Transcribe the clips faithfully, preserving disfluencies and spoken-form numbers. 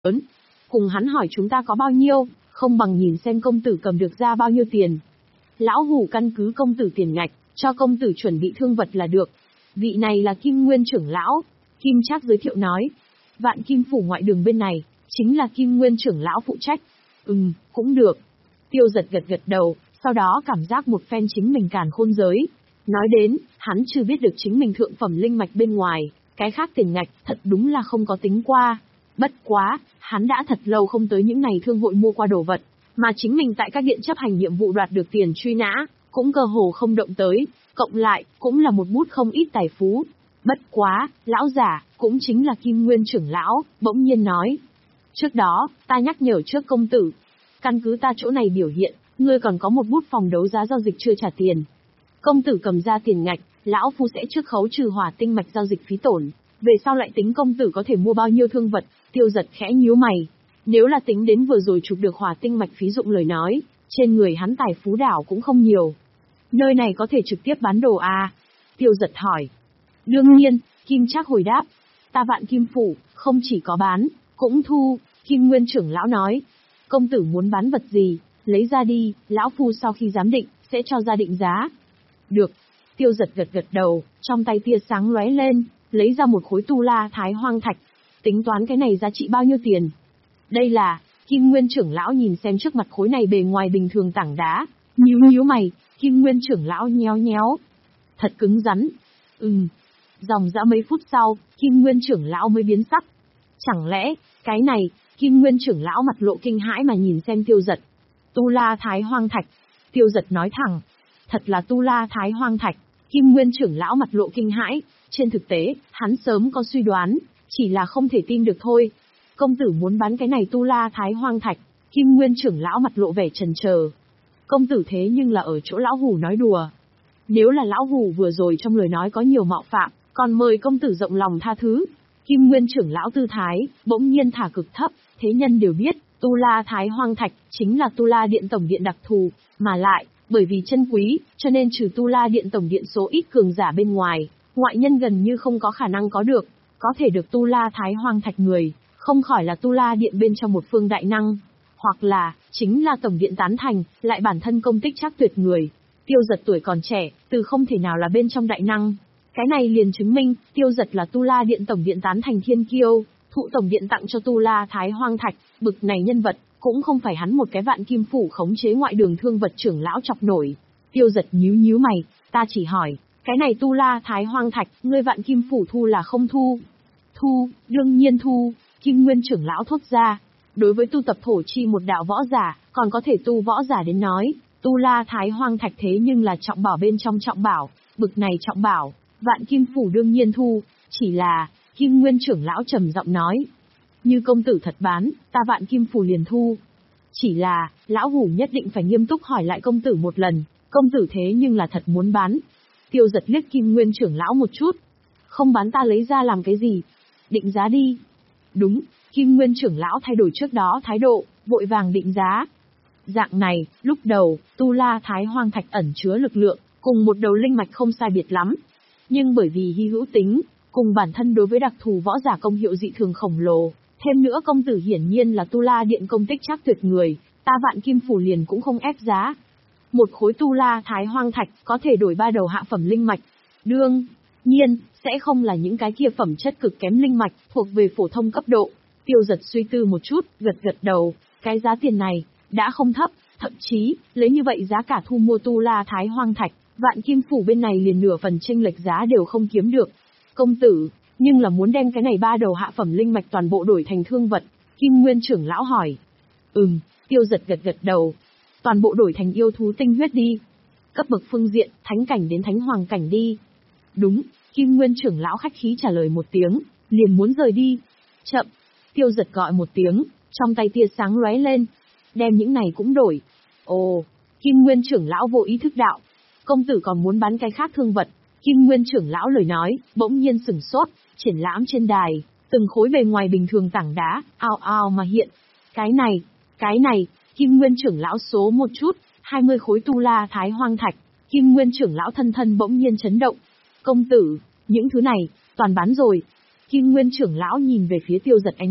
lớn. Cùng hắn hỏi chúng ta có bao nhiêu, không bằng nhìn xem công tử cầm được ra bao nhiêu tiền. Lão hủ căn cứ công tử tiền ngạch, cho công tử chuẩn bị thương vật là được. Vị này là Kim Nguyên trưởng lão. Kim Trác giới thiệu nói. Vạn Kim phủ ngoại đường bên này, chính là Kim Nguyên trưởng lão phụ trách. Ừm, cũng được. Tiêu Giật gật gật đầu, sau đó cảm giác một phen chính mình càn khôn giới. Nói đến, hắn chưa biết được chính mình thượng phẩm linh mạch bên ngoài, cái khác tiền ngạch thật đúng là không có tính qua. Bất quá, hắn đã thật lâu không tới những này thương hội mua qua đồ vật, mà chính mình tại các điện chấp hành nhiệm vụ đoạt được tiền truy nã, cũng cơ hồ không động tới, cộng lại, cũng là một bút không ít tài phú. Bất quá, lão giả, cũng chính là Kim Nguyên trưởng lão, bỗng nhiên nói. Trước đó, ta nhắc nhở trước công tử. Căn cứ ta chỗ này biểu hiện, ngươi còn có một bút phòng đấu giá giao dịch chưa trả tiền. Công tử cầm ra tiền ngạch, lão phu sẽ trước khấu trừ hỏa tinh mạch giao dịch phí tổn. Về sau lại tính công tử có thể mua bao nhiêu thương vật. Tiêu Giật khẽ nhíu mày. Nếu là tính đến vừa rồi chụp được hỏa tinh mạch phí dụng lời nói, trên người hắn tài phú đảo cũng không nhiều. Nơi này có thể trực tiếp bán đồ à? Tiêu Giật hỏi. Đương nhiên, Kim Trác hồi đáp. Ta Vạn Kim phủ, không chỉ có bán, cũng thu. Kim Nguyên trưởng lão nói. Công tử muốn bán vật gì, lấy ra đi, lão phu sau khi giám định, sẽ cho ra định giá. Được. Tiêu Giật gật gật đầu, trong tay tia sáng lóe lên, lấy ra một khối tu la thái hoang thạch. Tính toán cái này giá trị bao nhiêu tiền? Đây là, Kim Nguyên trưởng lão nhìn xem trước mặt khối này bề ngoài bình thường tảng đá, nhíu nhíu mày, Kim Nguyên trưởng lão nhéo nhéo. Thật cứng rắn. Ừm. Dòng dã mấy phút sau, Kim Nguyên trưởng lão mới biến sắc. Chẳng lẽ, cái này, Kim Nguyên trưởng lão mặt lộ kinh hãi mà nhìn xem Tiêu Giật. Tu la thái hoang thạch. Tiêu Giật nói thẳng. Thật là tu la thái hoang thạch. Kim Nguyên trưởng lão mặt lộ kinh hãi. Trên thực tế, hắn sớm có suy đoán, chỉ là không thể tin được thôi. Công tử muốn bán cái này tu la thái hoang thạch. Kim Nguyên trưởng lão mặt lộ vẻ chần chờ. Công tử thế nhưng là ở chỗ lão hủ nói đùa. Nếu là lão hủ vừa rồi trong lời nói có nhiều mạo phạm, còn mời công tử rộng lòng tha thứ. Kim Nguyên trưởng lão tư thái, bỗng nhiên thả cực thấp, thế nhân đều biết, tu la thái hoang thạch, chính là tu la điện tổng điện đặc thù, mà lại, bởi vì chân quý, cho nên trừ tu la điện tổng điện số ít cường giả bên ngoài, ngoại nhân gần như không có khả năng có được, có thể được tu la thái hoang thạch người, không khỏi là tu la điện bên trong một phương đại năng, hoặc là, chính là tổng điện tán thành, lại bản thân công tích chắc tuyệt người. Tiêu Giật tuổi còn trẻ, từ không thể nào là bên trong đại năng. Cái này liền chứng minh, Tiêu Giật là tu la điện tổng điện tán thành thiên kiêu, thụ tổng điện tặng cho tu la thái hoang thạch, bực này nhân vật, cũng không phải hắn một cái Vạn Kim phủ khống chế ngoại đường thương vật trưởng lão chọc nổi. Tiêu Giật nhíu nhíu mày, ta chỉ hỏi, cái này tu la thái hoang thạch, ngươi Vạn Kim phủ thu là không thu? Thu, đương nhiên thu. Kim Nguyên trưởng lão thốt ra. Đối với tu tập thổ chi một đạo võ giả, còn có thể tu võ giả đến nói, tu la thái hoang thạch thế nhưng là trọng bảo bên trong trọng bảo, bực này trọng bảo, Vạn Kim phủ đương nhiên thu, chỉ là, Kim Nguyên trưởng lão trầm giọng nói. Như công tử thật bán, ta Vạn Kim phủ liền thu. Chỉ là, lão hủ nhất định phải nghiêm túc hỏi lại công tử một lần, công tử thế nhưng là thật muốn bán. Tiêu Giật liếc Kim Nguyên trưởng lão một chút. Không bán ta lấy ra làm cái gì? Định giá đi. Đúng, Kim Nguyên trưởng lão thay đổi trước đó thái độ, vội vàng định giá. Dạng này, lúc đầu, tu la thái hoang thạch ẩn chứa lực lượng, cùng một đầu linh mạch không sai biệt lắm. Nhưng bởi vì hy hữu tính, cùng bản thân đối với đặc thù võ giả công hiệu dị thường khổng lồ, thêm nữa công tử hiển nhiên là tu la điện công tích chắc tuyệt người, ta Vạn Kim phủ liền cũng không ép giá. Một khối tu la thái hoang thạch có thể đổi ba đầu hạ phẩm linh mạch. Đương nhiên, sẽ không là những cái kia phẩm chất cực kém linh mạch, thuộc về phổ thông cấp độ. Tiêu Giật suy tư một chút, gật gật đầu, cái giá tiền này, đã không thấp, thậm chí, lấy như vậy giá cả thu mua tu la thái hoang thạch, Vạn Kim phủ bên này liền nửa phần chênh lệch giá đều không kiếm được. Công tử, nhưng là muốn đem cái này ba đầu hạ phẩm linh mạch toàn bộ đổi thành thương vật, Kim Nguyên trưởng lão hỏi. Ừm, Tiêu Giật gật gật đầu. Toàn bộ đổi thành yêu thú tinh huyết đi. Cấp bậc phương diện, thánh cảnh đến thánh hoàng cảnh đi. Đúng, Kim Nguyên trưởng lão khách khí trả lời một tiếng, liền muốn rời đi. Chậm, Tiêu Giật gọi một tiếng, trong tay tia sáng lóe lên. Đem những này cũng đổi. Ồ, Kim Nguyên trưởng lão vô ý thức đạo. Công tử còn muốn bán cái khác thương vật. Kim Nguyên trưởng lão lời nói, bỗng nhiên sửng sốt, triển lãm trên đài, từng khối bề ngoài bình thường tảng đá, ao ao mà hiện. Cái này, cái này, Kim Nguyên trưởng lão số một chút, hai mươi khối tu la thái hoang thạch. Kim Nguyên trưởng lão thân thân bỗng nhiên chấn động. Công tử, những thứ này, toàn bán rồi. Kim Nguyên trưởng lão nhìn về phía Tiêu Giật ánh mắt,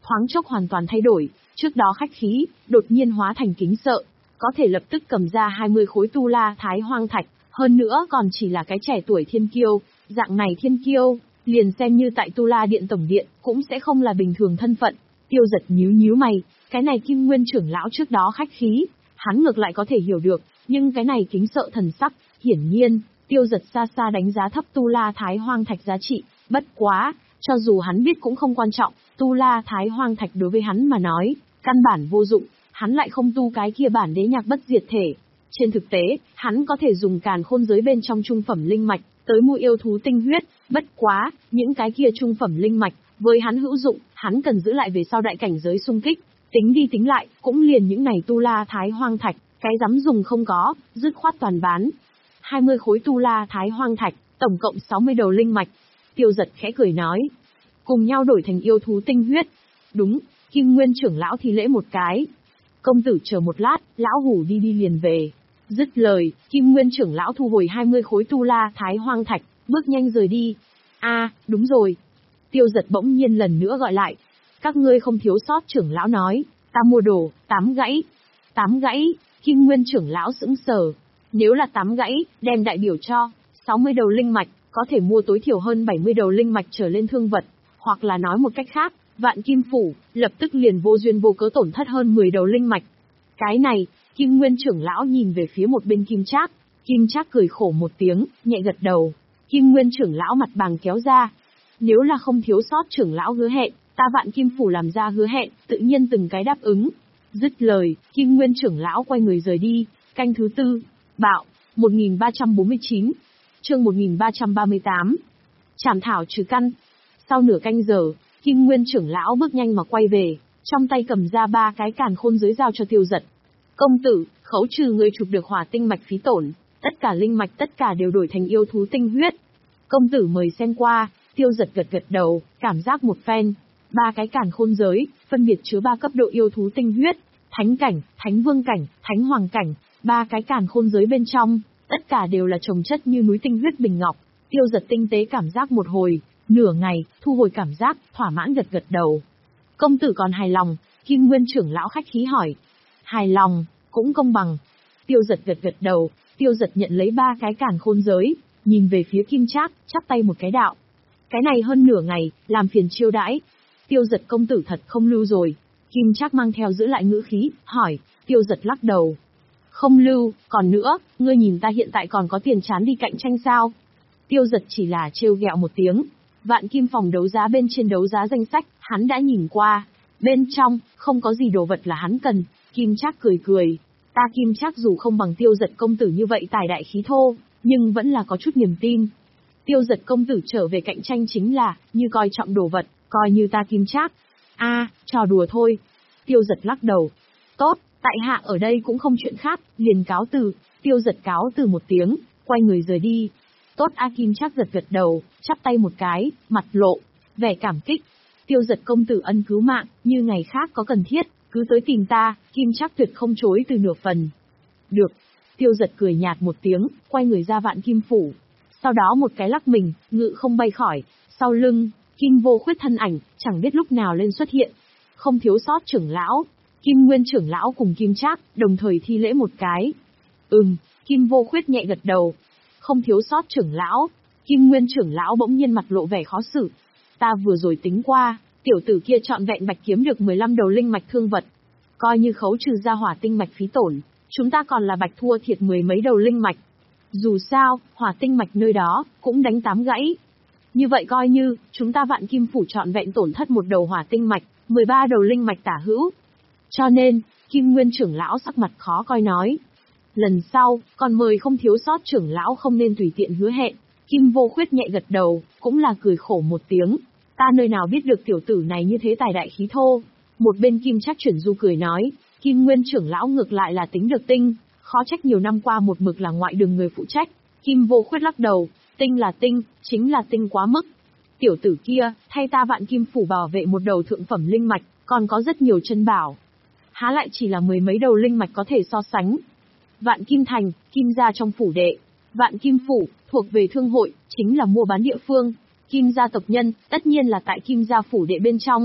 thoáng chốc hoàn toàn thay đổi, trước đó khách khí, đột nhiên hóa thành kính sợ, có thể lập tức cầm ra hai mươi khối tu la thái hoang thạch, hơn nữa còn chỉ là cái trẻ tuổi thiên kiêu, dạng này thiên kiêu, liền xem như tại tu la điện tổng điện, cũng sẽ không là bình thường thân phận. Tiêu Giật nhíu nhíu mày, cái này Kim Nguyên trưởng lão trước đó khách khí, hắn ngược lại có thể hiểu được, nhưng cái này kính sợ thần sắc, hiển nhiên, Tiêu Giật xa xa đánh giá thấp tu la thái hoang thạch giá trị, bất quá, cho dù hắn biết cũng không quan trọng, tu la thái hoang thạch đối với hắn mà nói, căn bản vô dụng, hắn lại không tu cái kia bản đế nhạc bất diệt thể. Trên thực tế, hắn có thể dùng càn khôn giới bên trong trung phẩm linh mạch, tới mua yêu thú tinh huyết, bất quá, những cái kia trung phẩm linh mạch, với hắn hữu dụng, hắn cần giữ lại về sau đại cảnh giới xung kích, tính đi tính lại, cũng liền những này tu la thái hoang thạch, cái dám dùng không có, dứt khoát toàn bán. hai mươi khối tu la thái hoang thạch, tổng cộng sáu mươi đầu linh mạch. Tiêu Giật khẽ cười nói, cùng nhau đổi thành yêu thú tinh huyết. Đúng, Kim Nguyên trưởng lão thi lễ một cái. Công tử chờ một lát, lão hủ đi đi liền về. Dứt lời, Kim Nguyên trưởng lão thu hồi hai mươi khối tu la thái hoang thạch, bước nhanh rời đi. A, đúng rồi. Tiêu Giật bỗng nhiên lần nữa gọi lại. Các ngươi không thiếu sót, trưởng lão nói, ta mua đồ, tám gãy. Tám gãy, Kim Nguyên trưởng lão sững sờ. Nếu là tám gãy, đem đại biểu cho sáu mươi đầu linh mạch, có thể mua tối thiểu hơn bảy mươi đầu linh mạch trở lên thương vật, hoặc là nói một cách khác, Vạn Kim phủ lập tức liền vô duyên vô cớ tổn thất hơn mười đầu linh mạch. Cái này, Kim Nguyên trưởng lão nhìn về phía một bên Kim Trác, Kim Trác cười khổ một tiếng, nhẹ gật đầu. Kim Nguyên trưởng lão mặt bàng kéo ra. Nếu là không thiếu sót trưởng lão hứa hẹn, ta Vạn Kim phủ làm ra hứa hẹn, tự nhiên từng cái đáp ứng. Dứt lời, Kim Nguyên trưởng lão quay người rời đi. Canh thứ tư, bạo, một nghìn ba trăm bốn mươi chín, chương một nghìn ba trăm ba mươi tám. Trảm thảo trừ căn. Sau nửa canh giờ, Kim Nguyên trưởng lão bước nhanh mà quay về, trong tay cầm ra ba cái càn khôn giới giao cho Tiêu Giật. Công tử, khấu trừ người chụp được hỏa tinh mạch phí tổn, tất cả linh mạch tất cả đều đổi thành yêu thú tinh huyết. Công tử mời xem qua. Tiêu Giật gật gật đầu, cảm giác một phen. Ba cái càn khôn giới, phân biệt chứa ba cấp độ yêu thú tinh huyết, thánh cảnh, thánh vương cảnh, thánh hoàng cảnh. Ba cái càn khôn giới bên trong, tất cả đều là chồng chất như núi tinh huyết bình ngọc. Tiêu Giật tinh tế cảm giác một hồi, nửa ngày, thu hồi cảm giác, thỏa mãn gật gật đầu. Công tử còn hài lòng? Kim Nguyên trưởng lão khách khí hỏi. Hài lòng, cũng công bằng. Tiêu Giật gật gật đầu. Tiêu Giật nhận lấy ba cái càn khôn giới, nhìn về phía Kim Trác, chắp tay một cái đạo. Cái này hơn nửa ngày, làm phiền chiêu đãi. Tiêu Giật công tử thật không lưu rồi. Kim Trác mang theo giữ lại ngữ khí, hỏi. Tiêu Giật lắc đầu. Không lưu, còn nữa, ngươi nhìn ta hiện tại còn có tiền chán đi cạnh tranh sao? Tiêu Giật chỉ là trêu ghẹo một tiếng. Vạn Kim phòng đấu giá bên trên đấu giá danh sách, hắn đã nhìn qua. Bên trong, không có gì đồ vật là hắn cần. Kim Trác cười cười. Ta Kim Trác dù không bằng Tiêu Giật công tử như vậy tài đại khí thô, nhưng vẫn là có chút niềm tin. Tiêu Giật công tử trở về cạnh tranh chính là, như coi trọng đồ vật, coi như ta Kim Trác. A, trò đùa thôi. Tiêu Giật lắc đầu. Tốt, tại hạ ở đây cũng không chuyện khác, liền cáo từ. Tiêu Giật cáo từ một tiếng, quay người rời đi. Tốt A Kim Trác gật gật đầu, chắp tay một cái, mặt lộ vẻ cảm kích. Tiêu Giật công tử ân cứu mạng, như ngày khác có cần thiết, cứ tới tìm ta, Kim Trác tuyệt không chối từ nửa phần. Được. Tiêu Giật cười nhạt một tiếng, quay người ra Vạn Kim phủ. Sau đó một cái lắc mình, ngự không bay khỏi, sau lưng, Kim Vô Khuyết thân ảnh, chẳng biết lúc nào lên xuất hiện. Không thiếu sót trưởng lão, Kim Nguyên trưởng lão cùng Kim Trác, đồng thời thi lễ một cái. Ừm, Kim Vô Khuyết nhẹ gật đầu. Không thiếu sót trưởng lão, Kim Nguyên trưởng lão bỗng nhiên mặt lộ vẻ khó xử. Ta vừa rồi tính qua, tiểu tử kia trọn vẹn bạch kiếm được mười lăm đầu linh mạch thương vật. Coi như khấu trừ ra hỏa tinh mạch phí tổn, chúng ta còn là bạch thua thiệt mười mấy đầu linh mạch. Dù sao, hỏa tinh mạch nơi đó, cũng đánh tám gãy. Như vậy coi như, chúng ta Vạn Kim phủ trọn vẹn tổn thất một đầu hỏa tinh mạch, mười ba đầu linh mạch tả hữu. Cho nên, Kim Nguyên trưởng lão sắc mặt khó coi nói. Lần sau, còn mời không thiếu sót trưởng lão không nên tùy tiện hứa hẹn. Kim Vô Khuyết nhẹ gật đầu, cũng là cười khổ một tiếng. Ta nơi nào biết được tiểu tử này như thế tài đại khí thô. Một bên Kim Trác chuyển du cười nói, Kim Nguyên trưởng lão ngược lại là tính được tinh, khó trách nhiều năm qua một mực là ngoại đường người phụ trách. Kim Vô Khuyết lắc đầu, tinh là tinh, chính là tinh quá mức. Tiểu tử kia, thay ta Vạn Kim phủ bảo vệ một đầu thượng phẩm linh mạch, còn có rất nhiều chân bảo. Há lại chỉ là mười mấy đầu linh mạch có thể so sánh. Vạn Kim thành, Kim gia trong phủ đệ. Vạn Kim phủ, thuộc về thương hội, chính là mua bán địa phương. Kim gia tộc nhân, tất nhiên là tại Kim gia phủ đệ bên trong.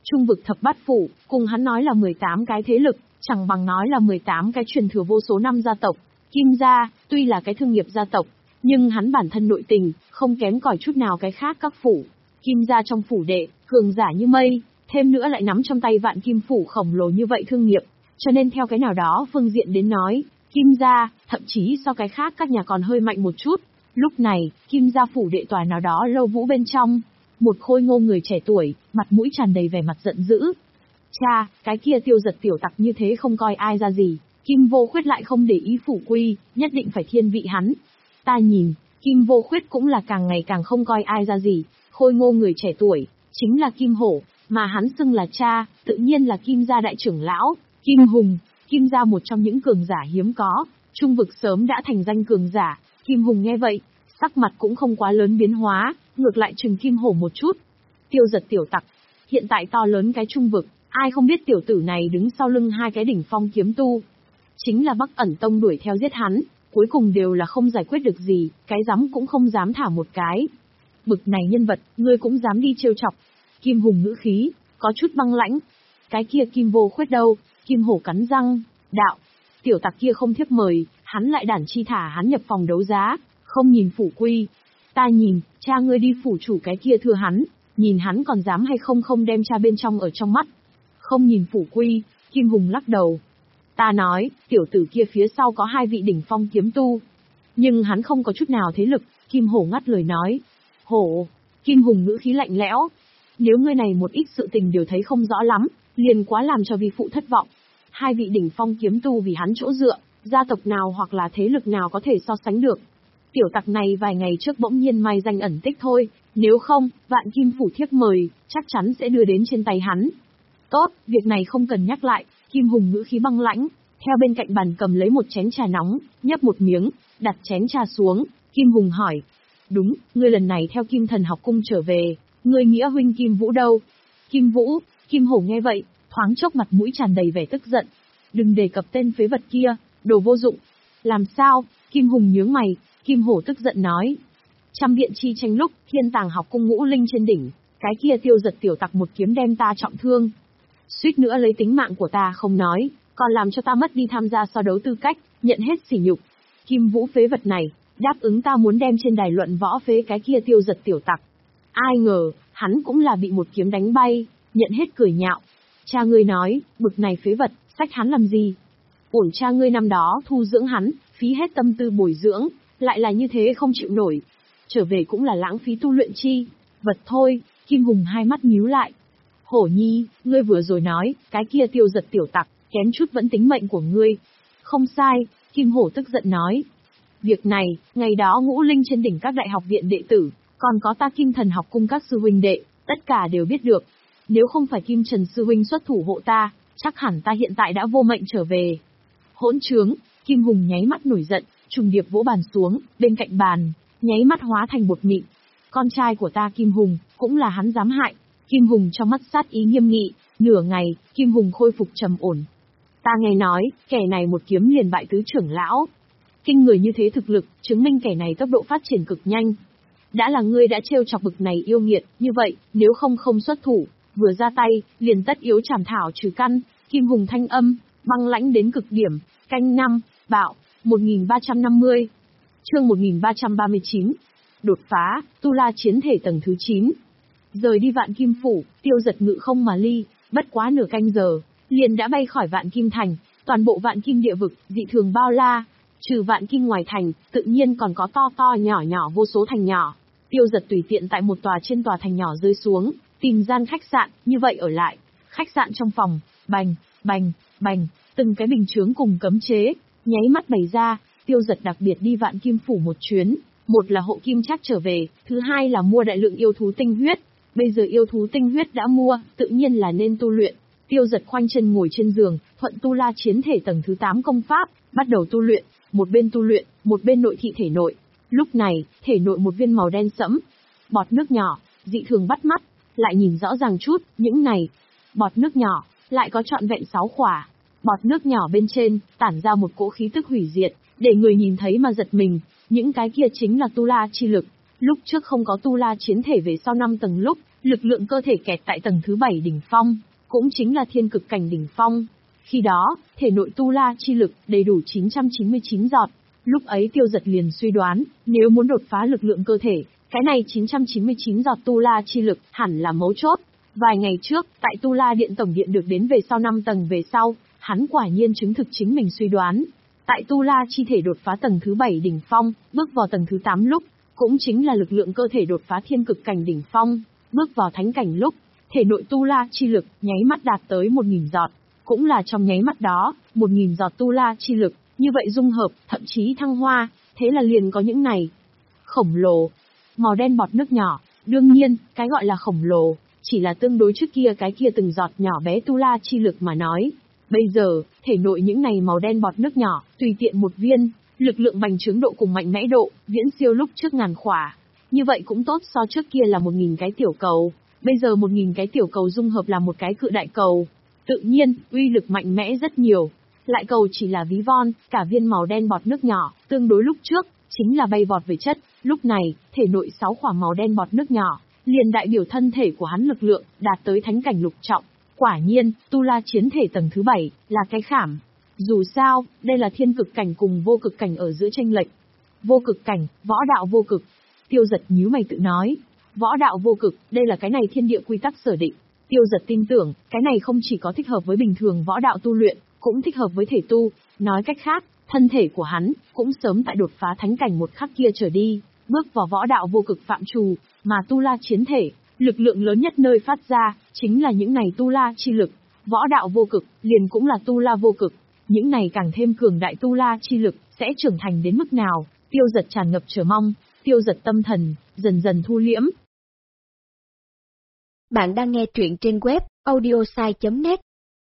Trung vực thập bát phủ, cùng hắn nói là mười tám cái thế lực, chẳng bằng nói là mười tám cái truyền thừa vô số năm gia tộc. Kim gia, tuy là cái thương nghiệp gia tộc, nhưng hắn bản thân nội tình, không kém cỏi chút nào cái khác các phủ. Kim gia trong phủ đệ, cường giả như mây, thêm nữa lại nắm trong tay vạn kim phủ khổng lồ như vậy thương nghiệp, cho nên theo cái nào đó phương diện đến nói, Kim gia, thậm chí so cái khác các nhà còn hơi mạnh một chút. Lúc này, Kim gia phủ đệ tòa nào đó lâu vũ bên trong, một khôi ngô người trẻ tuổi, mặt mũi tràn đầy vẻ mặt giận dữ. Cha, cái kia Tiêu Giật tiểu tặc như thế không coi ai ra gì, Kim Vô Khuyết lại không để ý phủ quy, nhất định phải thiên vị hắn. Ta nhìn, Kim Vô Khuyết cũng là càng ngày càng không coi ai ra gì, khôi ngô người trẻ tuổi, chính là Kim Hổ, mà hắn xưng là cha, tự nhiên là Kim gia đại trưởng lão, Kim Hùng, Kim gia một trong những cường giả hiếm có, trung vực sớm đã thành danh cường giả. Kim Hùng nghe vậy, sắc mặt cũng không quá lớn biến hóa, ngược lại trừng Kim Hổ một chút. Tiêu Giật tiểu tặc, hiện tại to lớn cái trung vực, ai không biết tiểu tử này đứng sau lưng hai cái đỉnh phong kiếm tu. Chính là Bắc Ẩn Tông đuổi theo giết hắn, cuối cùng đều là không giải quyết được gì, cái dám cũng không dám thả một cái. Bực này nhân vật, ngươi cũng dám đi trêu chọc. Kim Hùng ngữ khí, có chút băng lãnh. Cái kia Kim Vô Khuyết đâu? Kim Hổ cắn răng, đạo. Tiểu tặc kia không thiếp mời, hắn lại đản chi thả hắn nhập phòng đấu giá, không nhìn phủ quy. Ta nhìn, cha ngươi đi phủ chủ cái kia thưa hắn, nhìn hắn còn dám hay không không đem cha bên trong ở trong mắt. Không nhìn phủ quy, Kim Hùng lắc đầu. Ta nói, tiểu tử kia phía sau có hai vị đỉnh phong kiếm tu. Nhưng hắn không có chút nào thế lực, Kim Hổ ngắt lời nói. Hổ, Kim Hùng ngữ khí lạnh lẽo. Nếu ngươi này một ít sự tình đều thấy không rõ lắm, liền quá làm cho vi phụ thất vọng. Hai vị đỉnh phong kiếm tu vì hắn chỗ dựa, gia tộc nào hoặc là thế lực nào có thể so sánh được. Tiểu tặc này vài ngày trước bỗng nhiên may danh ẩn tích thôi, nếu không, vạn kim phủ thiếp mời, chắc chắn sẽ đưa đến trên tay hắn. Tốt, việc này không cần nhắc lại, Kim Hùng ngữ khí băng lãnh, theo bên cạnh bàn cầm lấy một chén trà nóng, nhấp một miếng, đặt chén trà xuống, Kim Hùng hỏi. Đúng, ngươi lần này theo Kim Thần học cung trở về, ngươi nghĩa huynh Kim Vũ đâu? Kim Vũ, Kim Hổ nghe vậy, thoáng chốc mặt mũi tràn đầy vẻ tức giận. Đừng đề cập tên phế vật kia, đồ vô dụng. Làm sao? Kim Hùng nhướng mày, Kim Hổ tức giận nói. Trăm biện chi tranh lúc, Thiên Tàng học cung ngũ linh trên đỉnh, cái kia Tiêu Giật tiểu tặc một kiếm đem ta trọng thương. Suýt nữa lấy tính mạng của ta không nói, còn làm cho ta mất đi tham gia so đấu tư cách, nhận hết sỉ nhục. Kim Vũ phế vật này, đáp ứng ta muốn đem trên đài luận võ phế cái kia Tiêu Giật tiểu tặc. Ai ngờ, hắn cũng là bị một kiếm đánh bay, nhận hết cười nhạo. Cha ngươi nói, bực này phế vật, sách hắn làm gì? Ổn cha ngươi năm đó thu dưỡng hắn, phí hết tâm tư bồi dưỡng, lại là như thế không chịu nổi. Trở về cũng là lãng phí tu luyện chi, vật thôi. Kim Hùng hai mắt nhíu lại. Hổ nhi, ngươi vừa rồi nói, cái kia Tiêu Giật tiểu tặc, kém chút vẫn tính mệnh của ngươi. Không sai, Kim Hổ tức giận nói. Việc này, ngày đó ngũ linh trên đỉnh các đại học viện đệ tử, còn có ta Kim Thần học cung các sư huynh đệ, tất cả đều biết được. Nếu không phải Kim Trần sư huynh xuất thủ hộ ta, chắc hẳn ta hiện tại đã vô mệnh trở về. Hỗn trướng, Kim Hùng nháy mắt nổi giận, trùng điệp vỗ bàn xuống, bên cạnh bàn, nháy mắt hóa thành bột mịn. Con trai của ta Kim Hùng, cũng là hắn dám hại. Kim Hùng trong mắt sát ý nghiêm nghị, nửa ngày, Kim Hùng khôi phục trầm ổn. Ta nghe nói, kẻ này một kiếm liền bại tứ trưởng lão. Kinh người như thế thực lực, chứng minh kẻ này tốc độ phát triển cực nhanh. Đã là ngươi đã trêu chọc bực này yêu nghiệt, như vậy, nếu không không xuất thủ, vừa ra tay, liền tất yếu trảm thảo trừ căn. Kim Hùng thanh âm, băng lãnh đến cực điểm, canh năm, bạo, một nghìn ba trăm năm mươi. Chương một nghìn ba trăm ba mươi chín. Đột phá, Tu La chiến thể tầng thứ chín. Rời đi Vạn Kim phủ, Tiêu Giật ngự không mà ly, bất quá nửa canh giờ, liền đã bay khỏi Vạn Kim thành, toàn bộ Vạn Kim địa vực, dị thường bao la. Trừ Vạn Kim ngoài thành, tự nhiên còn có to to nhỏ nhỏ vô số thành nhỏ. Tiêu Giật tùy tiện tại một tòa trên tòa thành nhỏ rơi xuống, tìm gian khách sạn, như vậy ở lại. Khách sạn trong phòng, bành, bành, bành, từng cái bình chướng cùng cấm chế, nháy mắt bày ra. Tiêu Giật đặc biệt đi Vạn Kim phủ một chuyến, một là hộ kim trác trở về, thứ hai là mua đại lượng yêu thú tinh huyết. Bây giờ yêu thú tinh huyết đã mua, tự nhiên là nên tu luyện. Tiêu Giật khoanh chân ngồi trên giường, thuận Tu La chiến thể tầng thứ tám công pháp, bắt đầu tu luyện, một bên tu luyện, một bên nội thị thể nội. Lúc này, thể nội một viên màu đen sẫm, bọt nước nhỏ, dị thường bắt mắt, lại nhìn rõ ràng chút, những này, bọt nước nhỏ, lại có trọn vẹn sáu khỏa. Bọt nước nhỏ bên trên, tản ra một cỗ khí tức hủy diệt, để người nhìn thấy mà giật mình, những cái kia chính là Tu La chi lực. Lúc trước không có Tu La chiến thể về sau năm tầng lúc, lực lượng cơ thể kẹt tại tầng thứ bảy đỉnh phong, cũng chính là thiên cực cảnh đỉnh phong. Khi đó, thể nội tu la chi lực đầy đủ chín trăm chín mươi chín giọt. Lúc ấy Tiêu Dật liền suy đoán, nếu muốn đột phá lực lượng cơ thể, cái này chín trăm chín mươi chín giọt tu la chi lực hẳn là mấu chốt. Vài ngày trước, tại Tu La Điện tổng điện được đến về sau năm tầng về sau, hắn quả nhiên chứng thực chính mình suy đoán. Tại Tu La chi thể đột phá tầng thứ bảy đỉnh phong, bước vào tầng thứ tám lúc, cũng chính là lực lượng cơ thể đột phá thiên cực cảnh đỉnh phong, bước vào thánh cảnh lúc, thể nội Tu La chi lực nháy mắt đạt tới một nghìn giọt, cũng là trong nháy mắt đó, một nghìn giọt Tu La chi lực, như vậy dung hợp, thậm chí thăng hoa, thế là liền có những này. Khổng lồ, màu đen bọt nước nhỏ, đương nhiên, cái gọi là khổng lồ, chỉ là tương đối trước kia cái kia từng giọt nhỏ bé Tu La chi lực mà nói. Bây giờ, thể nội những này màu đen bọt nước nhỏ, tùy tiện một viên, lực lượng bành trướng độ cùng mạnh mẽ độ, viễn siêu lúc trước ngàn khỏa. Như vậy cũng tốt, so trước kia là một nghìn cái tiểu cầu, bây giờ một nghìn cái tiểu cầu dung hợp là một cái cự đại cầu. Tự nhiên, uy lực mạnh mẽ rất nhiều. Lại cầu chỉ là ví von, cả viên màu đen bọt nước nhỏ, tương đối lúc trước, chính là bay vọt về chất. Lúc này, thể nội sáu khỏa màu đen bọt nước nhỏ, liền đại biểu thân thể của hắn lực lượng, đạt tới thánh cảnh lục trọng. Quả nhiên, Tu La chiến thể tầng thứ bảy, là cái khảm. Dù sao, đây là thiên cực cảnh cùng vô cực cảnh ở giữa tranh lệch. Vô cực cảnh, võ đạo vô cực. Tiêu Dật nhíu mày tự nói. Võ đạo vô cực, đây là cái này thiên địa quy tắc sở định. Tiêu Dật tin tưởng, cái này không chỉ có thích hợp với bình thường võ đạo tu luyện, cũng thích hợp với thể tu. Nói cách khác, thân thể của hắn, cũng sớm tại đột phá thánh cảnh một khắc kia trở đi, bước vào võ đạo vô cực phạm trù, mà Tu La chiến thể, lực lượng lớn nhất nơi phát ra, chính là những này Tu La chi lực. Võ đạo vô cực, liền cũng là Tu La vô cực. Những này càng thêm cường đại Tu La chi lực, sẽ trưởng thành đến mức nào? Tiêu Dật tràn ngập chờ mong, Tiêu Dật tâm thần, dần dần thu liễm. Bạn đang nghe truyện trên web audiosai chấm net.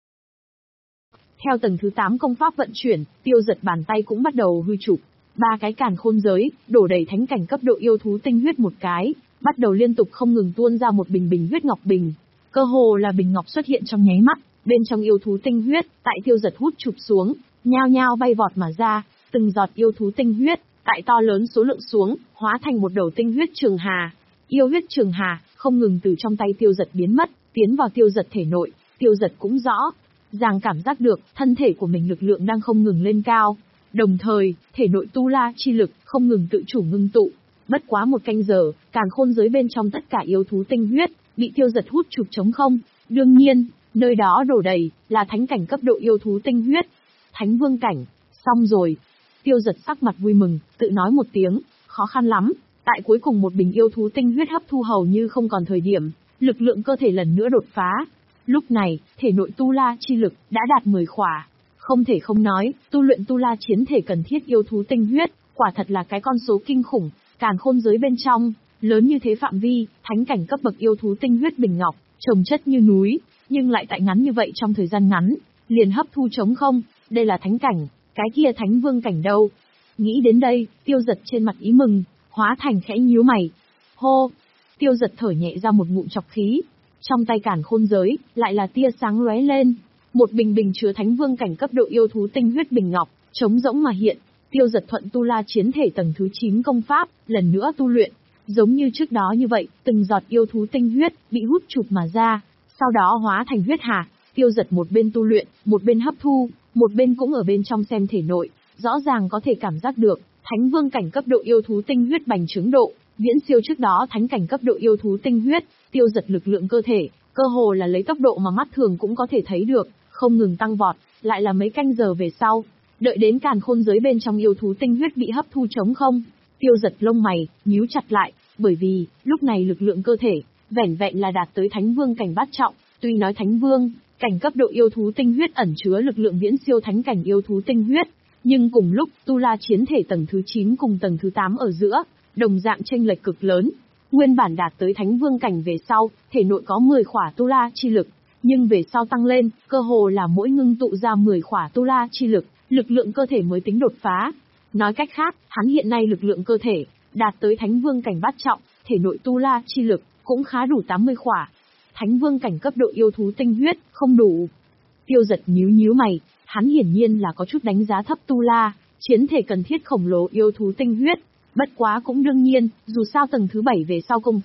Theo tầng thứ tám công pháp vận chuyển, Tiêu Dật bàn tay cũng bắt đầu huy chụp. Ba cái càn khôn giới, đổ đầy thánh cảnh cấp độ yêu thú tinh huyết một cái, bắt đầu liên tục không ngừng tuôn ra một bình bình huyết ngọc bình. Cơ hồ là bình ngọc xuất hiện trong nháy mắt, bên trong yêu thú tinh huyết, tại Tiêu Dật hút chụp xuống, nhao nhao bay vọt mà ra, từng giọt yêu thú tinh huyết, tại to lớn số lượng xuống, hóa thành một đầu tinh huyết trường hà. Yêu huyết trường hà, không ngừng từ trong tay Tiêu Dật biến mất, tiến vào Tiêu Dật thể nội. Tiêu Dật cũng rõ ràng cảm giác được, thân thể của mình lực lượng đang không ngừng lên cao. Đồng thời, thể nội Tu La chi lực, không ngừng tự chủ ngưng tụ. Bất quá một canh giờ, càn khôn giới bên trong tất cả yêu thú tinh huyết, bị Tiêu Dật hút chụp trống không. Đương nhiên, nơi đó đổ đầy, là thánh cảnh cấp độ yêu thú tinh huyết. Thánh vương cảnh, xong rồi. Tiêu Dật sắc mặt vui mừng, tự nói một tiếng, khó khăn lắm. Tại cuối cùng một bình yêu thú tinh huyết hấp thu hầu như không còn thời điểm, lực lượng cơ thể lần nữa đột phá. Lúc này, thể nội Tu La chi lực, đã đạt mười khỏa. Không thể không nói, tu luyện Tu La chiến thể cần thiết yêu thú tinh huyết, quả thật là cái con số kinh khủng. Càn khôn giới bên trong, lớn như thế phạm vi, thánh cảnh cấp bậc yêu thú tinh huyết bình ngọc, trồng chất như núi, nhưng lại tại ngắn như vậy trong thời gian ngắn, liền hấp thu trống không. Đây là thánh cảnh, cái kia thánh vương cảnh đâu? Nghĩ đến đây, Tiêu Dật trên mặt ý mừng, hóa thành khẽ nhíu mày. Hô! Tiêu Dật thở nhẹ ra một ngụm chọc khí. Trong tay càn khôn giới, lại là tia sáng lóe lên. Một bình bình chứa thánh vương cảnh cấp độ yêu thú tinh huyết bình ngọc, trống rỗng mà hiện. Tiêu Dật thuận Tu La chiến thể tầng thứ chín công pháp, lần nữa tu luyện. Giống như trước đó như vậy, từng giọt yêu thú tinh huyết, bị hút chụp mà ra. Sau đó hóa thành huyết hà. Tiêu Dật một bên tu luyện, một bên hấp thu, một bên cũng ở bên trong xem thể nội. Rõ ràng có thể cảm giác được, thánh vương cảnh cấp độ yêu thú tinh huyết bành trướng độ, viễn siêu trước đó thánh cảnh cấp độ yêu thú tinh huyết. Tiêu Dật lực lượng cơ thể, cơ hồ là lấy tốc độ mà mắt thường cũng có thể thấy được, không ngừng tăng vọt. Lại là mấy canh giờ về sau, đợi đến càn khôn giới bên trong yêu thú tinh huyết bị hấp thu trống không, Tiêu Dật lông mày nhíu chặt lại, bởi vì lúc này lực lượng cơ thể vẻn vẹn là đạt tới thánh vương cảnh bát trọng. Tuy nói thánh vương cảnh cấp độ yêu thú tinh huyết ẩn chứa lực lượng viễn siêu thánh cảnh yêu thú tinh huyết, nhưng cùng lúc Tu La chiến thể tầng thứ chín cùng tầng thứ tám ở giữa, đồng dạng chênh lệch cực lớn. Nguyên bản đạt tới thánh vương cảnh về sau, thể nội có mười khỏa Tu La chi lực, nhưng về sau tăng lên, cơ hồ là mỗi ngưng tụ ra mười khỏa Tu La chi lực, lực lượng cơ thể mới tính đột phá. Nói cách khác, hắn hiện nay lực lượng cơ thể đạt tới thánh vương cảnh bát trọng, thể nội Tu La chi lực cũng khá đủ tám mươi khỏa. Thánh vương cảnh cấp độ yêu thú tinh huyết không đủ. Tiêu Dật nhíu nhíu mày, hắn hiển nhiên là có chút đánh giá thấp Tu La chiến thể cần thiết khổng lồ yêu thú tinh huyết. Bất quá cũng đương nhiên, dù sao tầng thứ bảy về sau công pháp,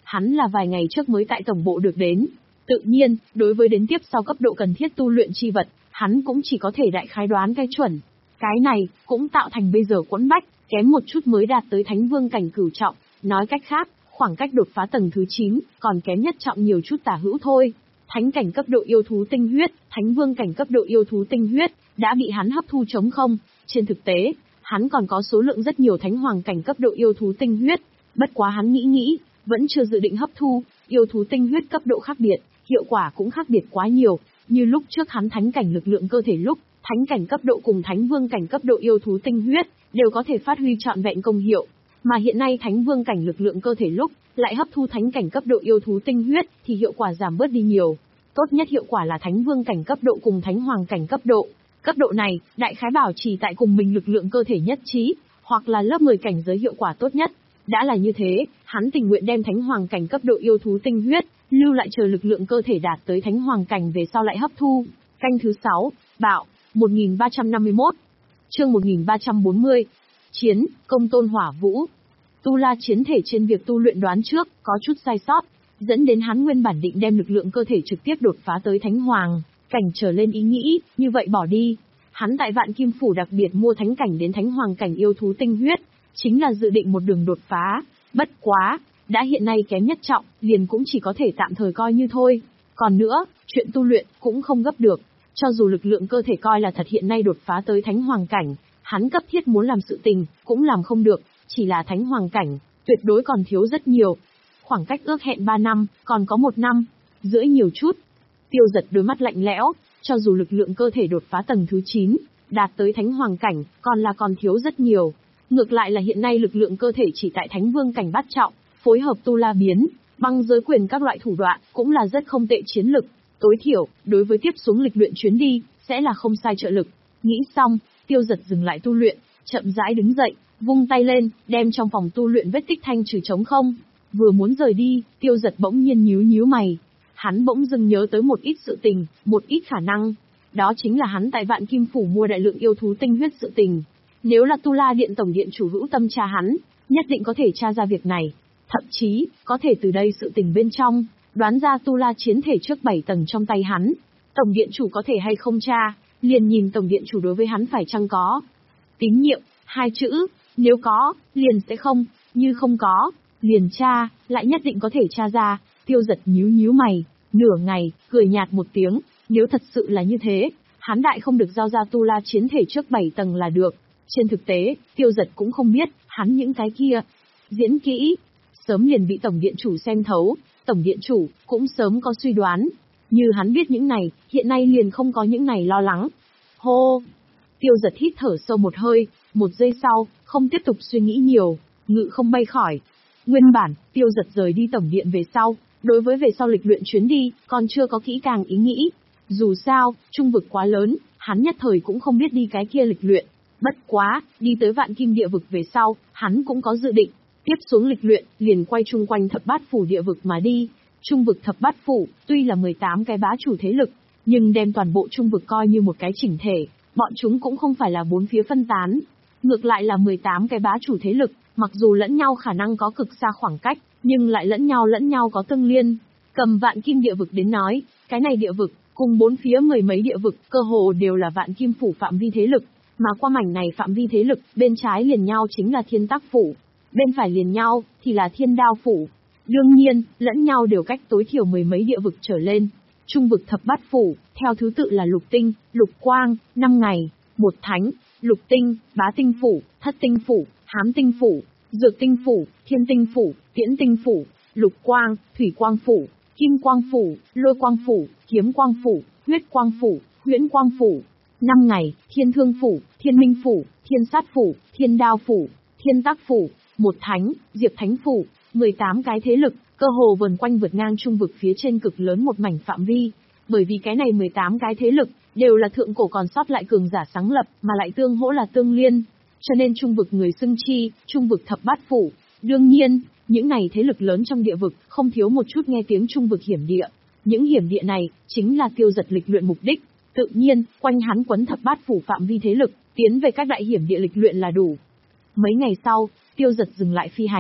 hắn là vài ngày trước mới tại tổng bộ được đến. Tự nhiên, đối với đến tiếp sau cấp độ cần thiết tu luyện chi vật, hắn cũng chỉ có thể đại khái đoán cái chuẩn. Cái này, cũng tạo thành bây giờ quẫn bách, kém một chút mới đạt tới Thánh Vương cảnh cửu trọng, nói cách khác, khoảng cách đột phá tầng thứ chín, còn kém nhất trọng nhiều chút tả hữu thôi. Thánh cảnh cấp độ yêu thú tinh huyết, Thánh Vương cảnh cấp độ yêu thú tinh huyết, đã bị hắn hấp thu trống không. Trên thực tế, hắn còn có số lượng rất nhiều Thánh Hoàng cảnh cấp độ yêu thú tinh huyết. Bất quá hắn nghĩ nghĩ, vẫn chưa dự định hấp thu, yêu thú tinh huyết cấp độ khác biệt, hiệu quả cũng khác biệt quá nhiều. Như lúc trước hắn thánh cảnh lực lượng cơ thể lúc, thánh cảnh cấp độ cùng Thánh Vương cảnh cấp độ yêu thú tinh huyết, đều có thể phát huy trọn vẹn công hiệu. Mà hiện nay Thánh Vương cảnh lực lượng cơ thể lúc, lại hấp thu thánh cảnh cấp độ yêu thú tinh huyết, thì hiệu quả giảm bớt đi nhiều. Tốt nhất hiệu quả là Thánh Vương cảnh cấp độ cùng Thánh Hoàng cảnh cấp độ. Cấp độ này, đại khái bảo trì tại cùng mình lực lượng cơ thể nhất trí, hoặc là lớp mười cảnh giới hiệu quả tốt nhất. Đã là như thế, hắn tình nguyện đem Thánh Hoàng cảnh cấp độ yêu thú tinh huyết, lưu lại chờ lực lượng cơ thể đạt tới Thánh Hoàng cảnh về sau lại hấp thu. Canh thứ sáu, Bạo, một nghìn ba trăm năm mươi mốt. Chương một nghìn ba trăm bốn mươi. Chiến, công tôn hỏa vũ. Tu La chiến thể trên việc tu luyện đoán trước, có chút sai sót, dẫn đến hắn nguyên bản định đem lực lượng cơ thể trực tiếp đột phá tới Thánh Hoàng cảnh trở lên ý nghĩ, như vậy bỏ đi. Hắn tại Vạn Kim Phủ đặc biệt mua thánh cảnh đến Thánh Hoàng cảnh yêu thú tinh huyết, chính là dự định một đường đột phá. Bất quá, đã hiện nay kém nhất trọng, liền cũng chỉ có thể tạm thời coi như thôi. Còn nữa, chuyện tu luyện cũng không gấp được. Cho dù lực lượng cơ thể coi là thật hiện nay đột phá tới Thánh Hoàng cảnh, hắn cấp thiết muốn làm sự tình, cũng làm không được, chỉ là Thánh Hoàng cảnh, tuyệt đối còn thiếu rất nhiều. Khoảng cách ước hẹn ba năm, còn có một năm, rưỡi nhiều chút. Tiêu Giật đôi mắt lạnh lẽo, cho dù lực lượng cơ thể đột phá tầng thứ chín, đạt tới Thánh Hoàng cảnh, còn là còn thiếu rất nhiều. Ngược lại là hiện nay lực lượng cơ thể chỉ tại Thánh Vương cảnh bát trọng, phối hợp tu la biến, băng giới quyền các loại thủ đoạn, cũng là rất không tệ chiến lực. Tối thiểu, đối với tiếp xuống lịch luyện chuyến đi, sẽ là không sai trợ lực. Nghĩ xong, Tiêu Giật dừng lại tu luyện, chậm rãi đứng dậy, vung tay lên, đem trong phòng tu luyện vết tích thanh trừ trống không. Vừa muốn rời đi, Tiêu Giật bỗng nhiên nhíu nhíu mày. Hắn bỗng dưng nhớ tới một ít sự tình, một ít khả năng. Đó chính là hắn tại Vạn Kim Phủ mua đại lượng yêu thú tinh huyết sự tình. Nếu là Tu La Điện tổng điện chủ hữu tâm tra hắn, nhất định có thể tra ra việc này. Thậm chí, có thể từ đây sự tình bên trong, đoán ra Tu La chiến thể trước bảy tầng trong tay hắn. Tổng điện chủ có thể hay không tra, liền nhìn tổng điện chủ đối với hắn phải chăng có tín nhiệm, hai chữ, nếu có, liền sẽ không, như không có, liền tra, lại nhất định có thể tra ra. Tiêu Giật nhíu nhíu mày, nửa ngày, cười nhạt một tiếng, nếu thật sự là như thế, hắn đại không được giao ra Tu La chiến thể trước bảy tầng là được. Trên thực tế, Tiêu Giật cũng không biết, hắn những cái kia, diễn kỹ, sớm liền bị tổng điện chủ xem thấu, tổng điện chủ cũng sớm có suy đoán. Như hắn biết những này, hiện nay liền không có những này lo lắng. Hô! Tiêu Giật hít thở sâu một hơi, một giây sau, không tiếp tục suy nghĩ nhiều, ngự không bay khỏi. Nguyên bản, Tiêu Giật rời đi tổng điện về sau, đối với về sau lịch luyện chuyến đi, còn chưa có kỹ càng ý nghĩ. Dù sao, trung vực quá lớn, hắn nhất thời cũng không biết đi cái kia lịch luyện. Bất quá, đi tới Vạn Kim địa vực về sau, hắn cũng có dự định. Tiếp xuống lịch luyện, liền quay chung quanh thập bát phủ địa vực mà đi. Trung vực thập bát phủ, tuy là mười tám cái bá chủ thế lực, nhưng đem toàn bộ trung vực coi như một cái chỉnh thể, bọn chúng cũng không phải là bốn phía phân tán. Ngược lại là mười tám cái bá chủ thế lực, mặc dù lẫn nhau khả năng có cực xa khoảng cách, nhưng lại lẫn nhau lẫn nhau có tương liên. Cầm Vạn Kim địa vực đến nói, cái này địa vực, cùng bốn phía mười mấy địa vực, cơ hồ đều là Vạn Kim phủ phạm vi thế lực, mà qua mảnh này phạm vi thế lực, bên trái liền nhau chính là Thiên Tác phủ, bên phải liền nhau, thì là Thiên Đao phủ. Đương nhiên, lẫn nhau đều cách tối thiểu mười mấy địa vực trở lên. Trung vực thập bát phủ, theo thứ tự là Lục Tinh, Lục Quang, năm ngày, một thánh, Lục Tinh, Bá Tinh phủ, Thất Tinh phủ, Hám Tinh phủ, Dược Tinh phủ, Thiên Tinh phủ, Tiễn Tinh phủ, Lục Quang, Thủy Quang phủ, Kim Quang phủ, Lôi Quang phủ, Kiếm Quang phủ, Huyết Quang phủ, Huyễn Quang phủ. Năm ngày, Thiên Thương phủ, Thiên Minh phủ, Thiên Sát phủ, Thiên Đao phủ, Thiên Tác phủ, một thánh, Diệp Thánh phủ. mười tám cái thế lực, cơ hồ vần quanh vượt ngang trung vực phía trên cực lớn một mảnh phạm vi. Bởi vì cái này mười tám cái thế lực, đều là thượng cổ còn sót lại cường giả sáng lập, mà lại tương hỗ là tương liên. Cho nên trung vực người xưng chi, trung vực thập bát phủ. Đương nhiên, những này thế lực lớn trong địa vực, không thiếu một chút nghe tiếng trung vực hiểm địa. Những hiểm địa này, chính là Tiêu Giật lịch luyện mục đích. Tự nhiên, quanh hắn quấn thập bát phủ phạm vi thế lực, tiến về các đại hiểm địa lịch luyện là đủ. Mấy ngày sau, Tiêu Giật dừng lại phi hành.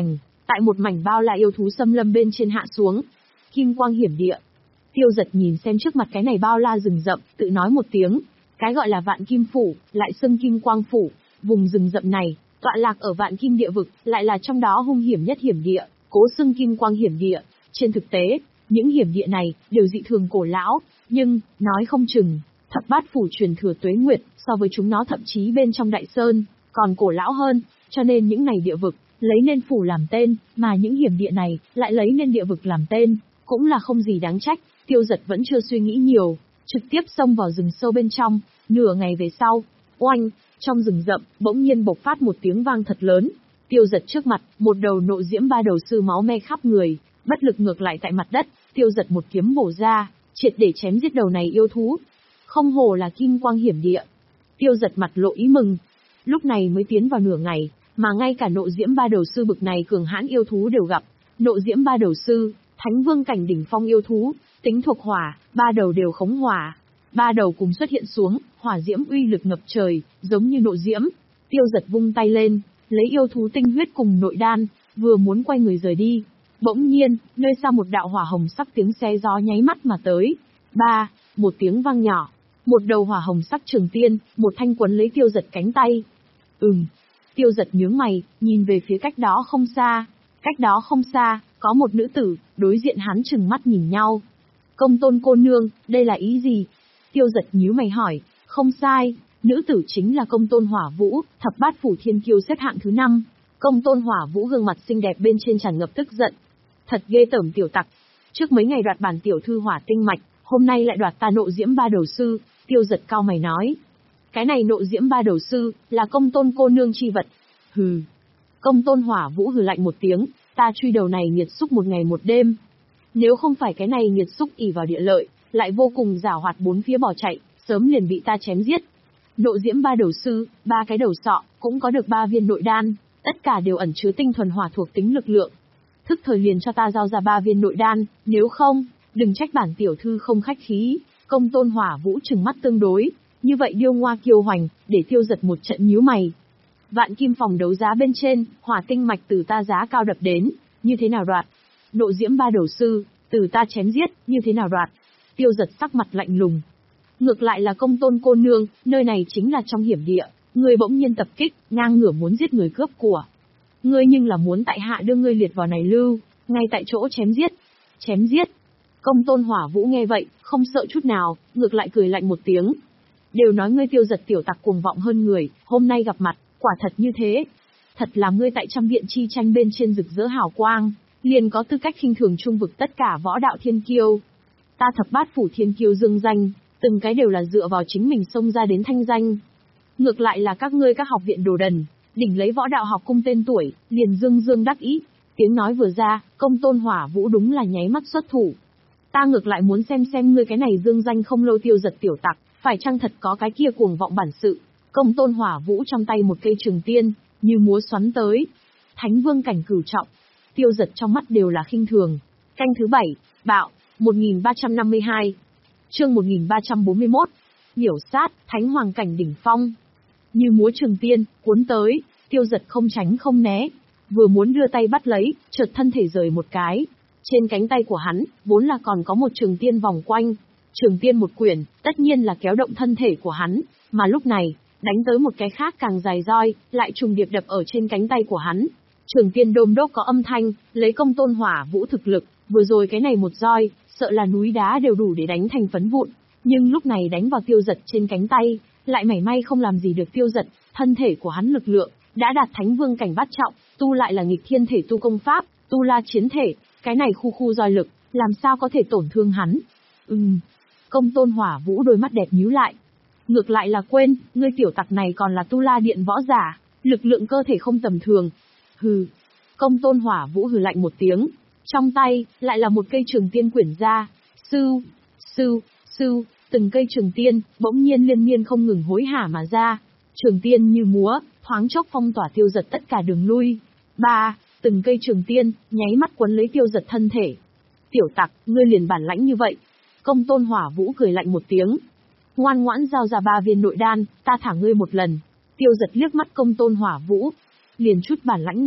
Tại một mảnh bao la yêu thú xâm lâm bên trên hạ xuống. Kim quang hiểm địa. Tiêu Giật nhìn xem trước mặt cái này bao la rừng rậm, tự nói một tiếng. Cái gọi là Vạn Kim Phủ, lại xưng Kim Quang Phủ, vùng rừng rậm này, tọa lạc ở Vạn Kim địa vực, lại là trong đó hung hiểm nhất hiểm địa, cố xưng Kim Quang hiểm địa. Trên thực tế, những hiểm địa này đều dị thường cổ lão, nhưng nói không chừng, Thập Bát Phủ truyền thừa tuế nguyệt, so với chúng nó thậm chí bên trong Đại Sơn còn cổ lão hơn, cho nên những này địa vực lấy nên phủ làm tên, mà những hiểm địa này lại lấy nên địa vực làm tên, cũng là không gì đáng trách. Tiêu Giật vẫn chưa suy nghĩ nhiều, trực tiếp xông vào rừng sâu bên trong. Nửa ngày về sau, oanh, trong rừng rậm bỗng nhiên bộc phát một tiếng vang thật lớn. Tiêu Giật trước mặt, một đầu nộ diễm ba đầu sư máu me khắp người, bất lực ngược lại tại mặt đất. Tiêu Giật một kiếm bổ ra, triệt để chém giết đầu này yêu thú. Không hổ là Kim Quang hiểm địa. Tiêu Giật mặt lộ ý mừng. Lúc này mới tiến vào nửa ngày, mà ngay cả nộ diễm ba đầu sư bực này cường hãn yêu thú đều gặp. Nộ diễm ba đầu sư, thánh vương cảnh đỉnh phong yêu thú, tính thuộc hỏa, ba đầu đều khống hỏa. Ba đầu cùng xuất hiện xuống, hỏa diễm uy lực ngập trời, giống như nộ diễm. Tiêu Giật vung tay lên, lấy yêu thú tinh huyết cùng nội đan, vừa muốn quay người rời đi. Bỗng nhiên, nơi xa một đạo hỏa hồng sắc tiếng xé gió nháy mắt mà tới. Ba, một tiếng vang nhỏ. Một đầu hỏa hồng sắc trường tiên, một thanh quấn lấy Tiêu Giật cánh tay. Ừm. Tiêu Giật nhướng mày, nhìn về phía cách đó không xa. Cách đó không xa, có một nữ tử, đối diện hắn trừng mắt nhìn nhau. Công Tôn cô nương, đây là ý gì? Tiêu Giật nhíu mày hỏi. Không sai, nữ tử chính là Công Tôn Hỏa Vũ, Thập Bát Phủ thiên kiêu xếp hạng thứ năm. Công Tôn Hỏa Vũ gương mặt xinh đẹp bên trên tràn ngập tức giận. Thật ghê tởm tiểu tặc. Trước mấy ngày đoạt bản tiểu thư hỏa tinh mạch, hôm nay lại đoạt ta nộ diễm ba đầu sư. Tiêu Giật cao mày nói. Cái này nộ diễm ba đầu sư, là Công Tôn cô nương chi vật. Hừ. Công Tôn Hỏa Vũ hừ lạnh một tiếng, ta truy đầu này nghiệt xúc một ngày một đêm. Nếu không phải cái này nghiệt xúc ỷ vào địa lợi, lại vô cùng giảo hoạt bốn phía bỏ chạy, sớm liền bị ta chém giết. Nộ diễm ba đầu sư, ba cái đầu sọ, cũng có được ba viên nội đan, tất cả đều ẩn chứa tinh thuần hỏa thuộc tính lực lượng. Thức thời liền cho ta giao ra ba viên nội đan, nếu không, đừng trách bản tiểu thư không khách khí. Công Tôn Hỏa Vũ trừng mắt tương đối, như vậy điêu ngoa kiêu hoành, để Tiêu Giật một trận nhíu mày. Vạn Kim phòng đấu giá bên trên, hỏa tinh mạch từ ta giá cao đập đến, như thế nào đoạt? Nộ diễm ba đầu sư, từ ta chém giết, như thế nào đoạt? Tiêu Giật sắc mặt lạnh lùng. Ngược lại là Công Tôn cô nương, nơi này chính là trong hiểm địa, ngươi bỗng nhiên tập kích, ngang ngửa muốn giết người cướp của. Ngươi nhưng là muốn tại hạ đưa ngươi liệt vào này lưu, ngay tại chỗ chém giết. Chém giết. Công Tôn Hỏa Vũ nghe vậy, không sợ chút nào, ngược lại cười lạnh một tiếng. Đều nói ngươi Tiêu Giật tiểu tặc cuồng vọng hơn người, hôm nay gặp mặt, quả thật như thế. Thật là ngươi tại trăm viện chi tranh bên trên rực rỡ hào quang, liền có tư cách khinh thường trung vực tất cả võ đạo thiên kiêu. Ta Thập Bát Phủ thiên kiêu dương danh, từng cái đều là dựa vào chính mình xông ra đến thanh danh. Ngược lại là các ngươi các học viện đồ đần, đỉnh lấy võ đạo học cung tên tuổi, liền dương dương đắc ý. Tiếng nói vừa ra, Công Tôn Hỏa Vũ đúng là nháy mắt xuất thủ. Ta ngược lại muốn xem xem ngươi cái này dương danh không lâu Tiêu Giật tiểu tặc, phải chăng thật có cái kia cuồng vọng bản sự. Công Tôn Hỏa Vũ trong tay một cây trường tiên, như múa xoắn tới. Thánh vương cảnh cửu trọng. Tiêu Giật trong mắt đều là khinh thường. Canh thứ bảy, bạo, một nghìn ba trăm năm mươi hai. Chương một nghìn ba trăm bốn mươi mốt. Miểu sát, thánh hoàng cảnh đỉnh phong. Như múa trường tiên, cuốn tới, Tiêu Giật không tránh không né. Vừa muốn đưa tay bắt lấy, chợt thân thể rời một cái. Trên cánh tay của hắn, vốn là còn có một trường tiên vòng quanh. Trường tiên một quyển, tất nhiên là kéo động thân thể của hắn, mà lúc này, đánh tới một cái khác càng dài roi, lại trùng điệp đập ở trên cánh tay của hắn. Trường tiên đôm đốp có âm thanh, lấy Công Tôn Hỏa Vũ thực lực, vừa rồi cái này một roi, sợ là núi đá đều đủ để đánh thành phấn vụn, nhưng lúc này đánh vào Tiêu Giật trên cánh tay, lại mảy may không làm gì được Tiêu Giật, thân thể của hắn lực lượng đã đạt thánh vương cảnh bát trọng, tu lại là nghịch thiên thể tu công pháp, tu la chiến thể, cái này khu khu roi lực, làm sao có thể tổn thương hắn? Ừm. Công Tôn Hỏa Vũ đôi mắt đẹp nhíu lại. Ngược lại là quên, ngươi tiểu tặc này còn là tu la điện võ giả, lực lượng cơ thể không tầm thường. Hừ. Công Tôn Hỏa Vũ hừ lạnh một tiếng, trong tay lại là một cây trường tiên quyển ra. Sưu, sưu, sưu, từng cây trường tiên bỗng nhiên liên miên không ngừng hối hả mà ra. Trường tiên như múa, thoáng chốc phong tỏa Tiêu Giật tất cả đường lui. Ba, từng cây trường tiên nháy mắt quấn lấy Tiêu Giật thân thể. Tiểu tặc, ngươi liền bản lãnh như vậy? Công Tôn Hỏa Vũ cười lạnh một tiếng. Ngoan ngoãn giao ra ba viên nội đan, ta thả ngươi một lần. Tiêu Giật liếc mắt Công Tôn Hỏa Vũ. Liền chút bản lãnh này,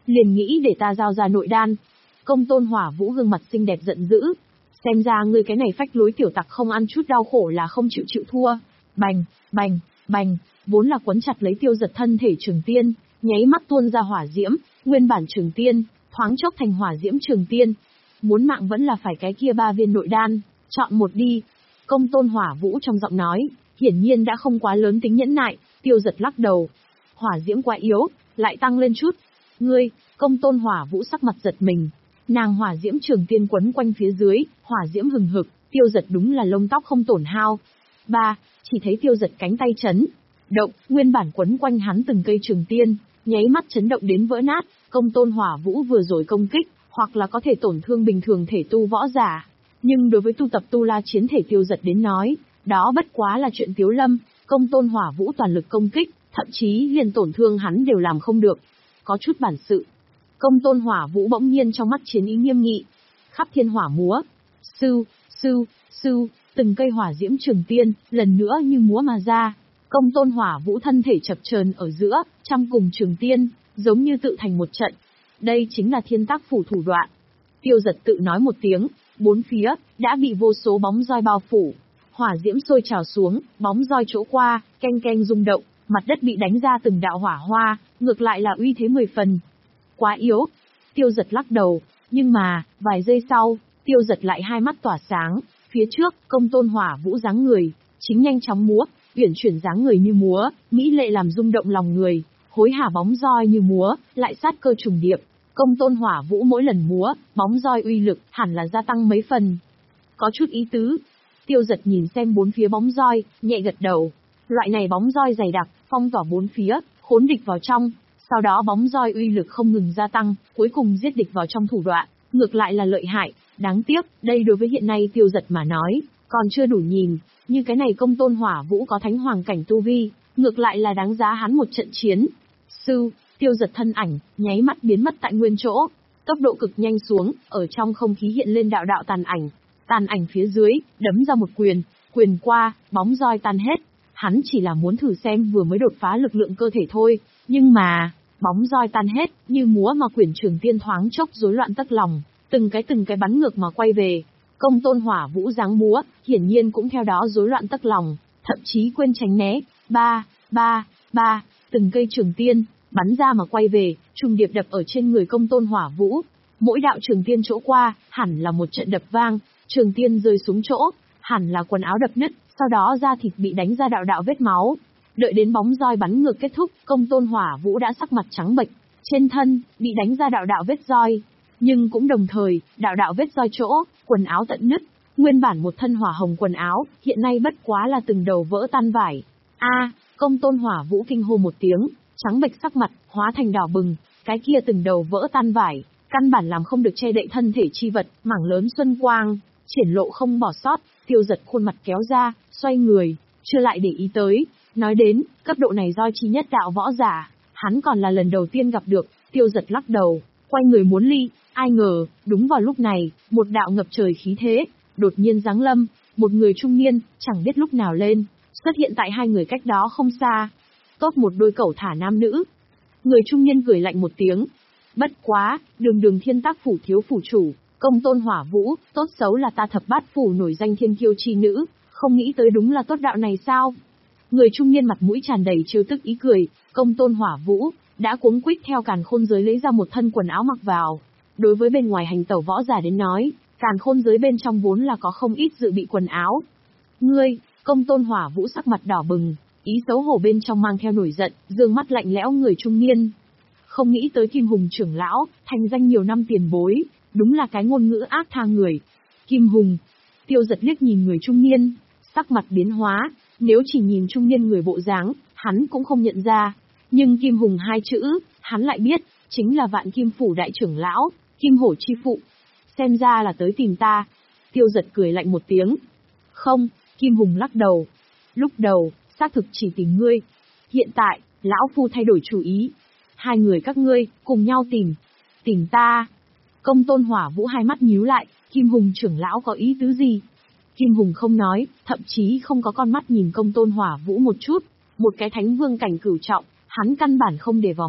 liền nghĩ để ta giao ra nội đan. Công Tôn Hỏa Vũ gương mặt xinh đẹp giận dữ. Xem ra ngươi cái này phách lối tiểu tặc không ăn chút đau khổ là không chịu chịu thua. Bành, bành, bành, vốn là quấn chặt lấy Tiêu Giật thân thể Trường Tiên, nháy mắt tuôn ra hỏa diễm, nguyên bản Trường Tiên, thoáng chốc thành hỏa diễm Trường Tiên. Muốn mạng vẫn là phải cái kia ba viên nội đan, chọn một đi. Công Tôn Hỏa Vũ trong giọng nói, hiển nhiên đã không quá lớn tính nhẫn nại. Tiêu Giật lắc đầu. Hỏa diễm quá yếu, lại tăng lên chút. Ngươi, Công Tôn Hỏa Vũ sắc mặt giật mình. Nàng hỏa diễm Trường Tiên quấn quanh phía dưới, hỏa diễm hừng hực, Tiêu Giật đúng là lông tóc không tổn hao. Ba, chỉ thấy Tiêu Giật cánh tay chấn động, nguyên bản quấn quanh hắn từng cây Trường Tiên, nháy mắt chấn động đến vỡ nát. Công Tôn Hỏa Vũ vừa rồi công kích, hoặc là có thể tổn thương bình thường thể tu võ giả, nhưng đối với tu tập tu la chiến thể Tiêu Giật đến nói, đó bất quá là chuyện tiếu lâm. Công Tôn Hỏa Vũ toàn lực công kích, thậm chí liền tổn thương hắn đều làm không được. Có chút bản sự. Công Tôn Hỏa Vũ bỗng nhiên trong mắt chiến ý nghiêm nghị. Khắp thiên hỏa múa. Sư, sư, sư, từng cây hỏa diễm Trường Tiên, lần nữa như múa mà ra. Công Tôn Hỏa Vũ thân thể chập chờn ở giữa, trăm cùng Trường Tiên, giống như tự thành một trận. Đây chính là thiên tác phủ thủ đoạn. Tiêu Giật tự nói một tiếng, bốn phía, đã bị vô số bóng roi bao phủ. Hỏa diễm sôi trào xuống, bóng roi chỗ qua, keng keng rung động, mặt đất bị đánh ra từng đạo hỏa hoa, ngược lại là uy thế mười phần. Quá yếu. Tiêu Giật lắc đầu, nhưng mà, vài giây sau, Tiêu Giật lại hai mắt tỏa sáng, phía trước, Công Tôn Hỏa Vũ dáng người, chính nhanh chóng múa, uyển chuyển dáng người như múa, mỹ lệ làm rung động lòng người, hối hả bóng roi như múa, lại sát cơ trùng điệp. Công Tôn Hỏa Vũ mỗi lần múa, bóng roi uy lực hẳn là gia tăng mấy phần. Có chút ý tứ. Tiêu Giật nhìn xem bốn phía bóng roi, nhẹ gật đầu. Loại này bóng roi dày đặc, phong tỏa bốn phía, khốn địch vào trong. Sau đó bóng roi uy lực không ngừng gia tăng, cuối cùng giết địch vào trong thủ đoạn, ngược lại là lợi hại. Đáng tiếc, đây đối với hiện nay Tiêu Giật mà nói, còn chưa đủ nhìn. Như cái này Công Tôn Hỏa Vũ có thánh hoàng cảnh tu vi, ngược lại là đáng giá hắn một trận chiến. Sư, Tiêu Giật thân ảnh, nháy mắt biến mất tại nguyên chỗ. Tốc độ cực nhanh xuống, ở trong không khí hiện lên đạo đạo tàn ảnh. Tàn ảnh phía dưới, đấm ra một quyền, quyền qua, bóng roi tan hết. Hắn chỉ là muốn thử xem vừa mới đột phá lực lượng cơ thể thôi, nhưng mà, bóng roi tan hết, như múa mà quyển Trường Tiên thoáng chốc rối loạn tất lòng, từng cái từng cái bắn ngược mà quay về. Công Tôn Hỏa Vũ dáng múa, hiển nhiên cũng theo đó rối loạn tất lòng, thậm chí quên tránh né. Ba, ba, ba, từng cây Trường Tiên bắn ra mà quay về, trùng điệp đập ở trên người Công Tôn Hỏa Vũ. Mỗi đạo Trường Tiên chỗ qua, hẳn là một trận đập vang, Trường Tiên rơi xuống chỗ, hẳn là quần áo đập nứt, sau đó da thịt bị đánh ra đạo đạo vết máu. Đợi đến bóng roi bắn ngược kết thúc, Công Tôn Hỏa Vũ đã sắc mặt trắng bệch, trên thân bị đánh ra đạo đạo vết roi, nhưng cũng đồng thời, đạo đạo vết roi chỗ, quần áo tận nứt, nguyên bản một thân hỏa hồng quần áo, hiện nay bất quá là từng đầu vỡ tan vải. A, Công Tôn Hỏa Vũ kinh hô một tiếng, trắng bệch sắc mặt, hóa thành đỏ bừng, cái kia từng đầu vỡ tan vải, căn bản làm không được che đậy thân thể chi vật, mảng lớn xuân quang, triển lộ không bỏ sót. Tiêu Giật khuôn mặt kéo ra, xoay người, chưa lại để ý tới. Nói đến, cấp độ này roi chi nhất đạo võ giả, hắn còn là lần đầu tiên gặp được. Tiêu Giật lắc đầu, quay người muốn ly, ai ngờ, đúng vào lúc này, một đạo ngập trời khí thế, đột nhiên giáng lâm, một người trung niên, chẳng biết lúc nào lên, xuất hiện tại hai người cách đó không xa. Tốt một đôi cẩu thả nam nữ. Người trung niên cười lạnh một tiếng. Bất quá, đường đường thiên tác phủ thiếu phủ chủ, Công Tôn Hỏa Vũ, tốt xấu là ta thập bát phủ nổi danh thiên kiêu chi nữ, không nghĩ tới đúng là tốt đạo này sao? Người trung niên mặt mũi tràn đầy trêu tức ý cười. Công Tôn Hỏa Vũ đã cuống quýt theo càn khôn giới lấy ra một thân quần áo mặc vào. Đối với bên ngoài hành tẩu võ giả đến nói, càn khôn giới bên trong vốn là có không ít dự bị quần áo. Ngươi, Công Tôn Hỏa Vũ sắc mặt đỏ bừng, ý xấu hổ bên trong mang theo nổi giận, dương mắt lạnh lẽo người trung niên. Không nghĩ tới Kim Hùng trưởng lão, thành danh nhiều năm tiền bối, đúng là cái ngôn ngữ ác tha người. Kim Hùng. Tiêu Giật liếc nhìn người trung niên, sắc mặt biến hóa, nếu chỉ nhìn trung niên người bộ dáng, hắn cũng không nhận ra. Nhưng Kim Hùng hai chữ, hắn lại biết, chính là Vạn Kim phủ đại trưởng lão, Kim Hổ chi phụ. Xem ra là tới tìm ta. Tiêu Giật cười lạnh một tiếng. Không, Kim Hùng lắc đầu. Lúc đầu, xác thực chỉ tìm ngươi. Hiện tại, lão phu thay đổi chủ ý. Hai người các ngươi, cùng nhau tìm. Tìm ta. Công Tôn Hỏa Vũ hai mắt nhíu lại, Kim Hùng trưởng lão có ý tứ gì? Kim Hùng không nói, thậm chí không có con mắt nhìn Công Tôn Hỏa Vũ một chút. Một cái thánh vương cảnh cửu trọng, hắn căn bản không để vào mắt,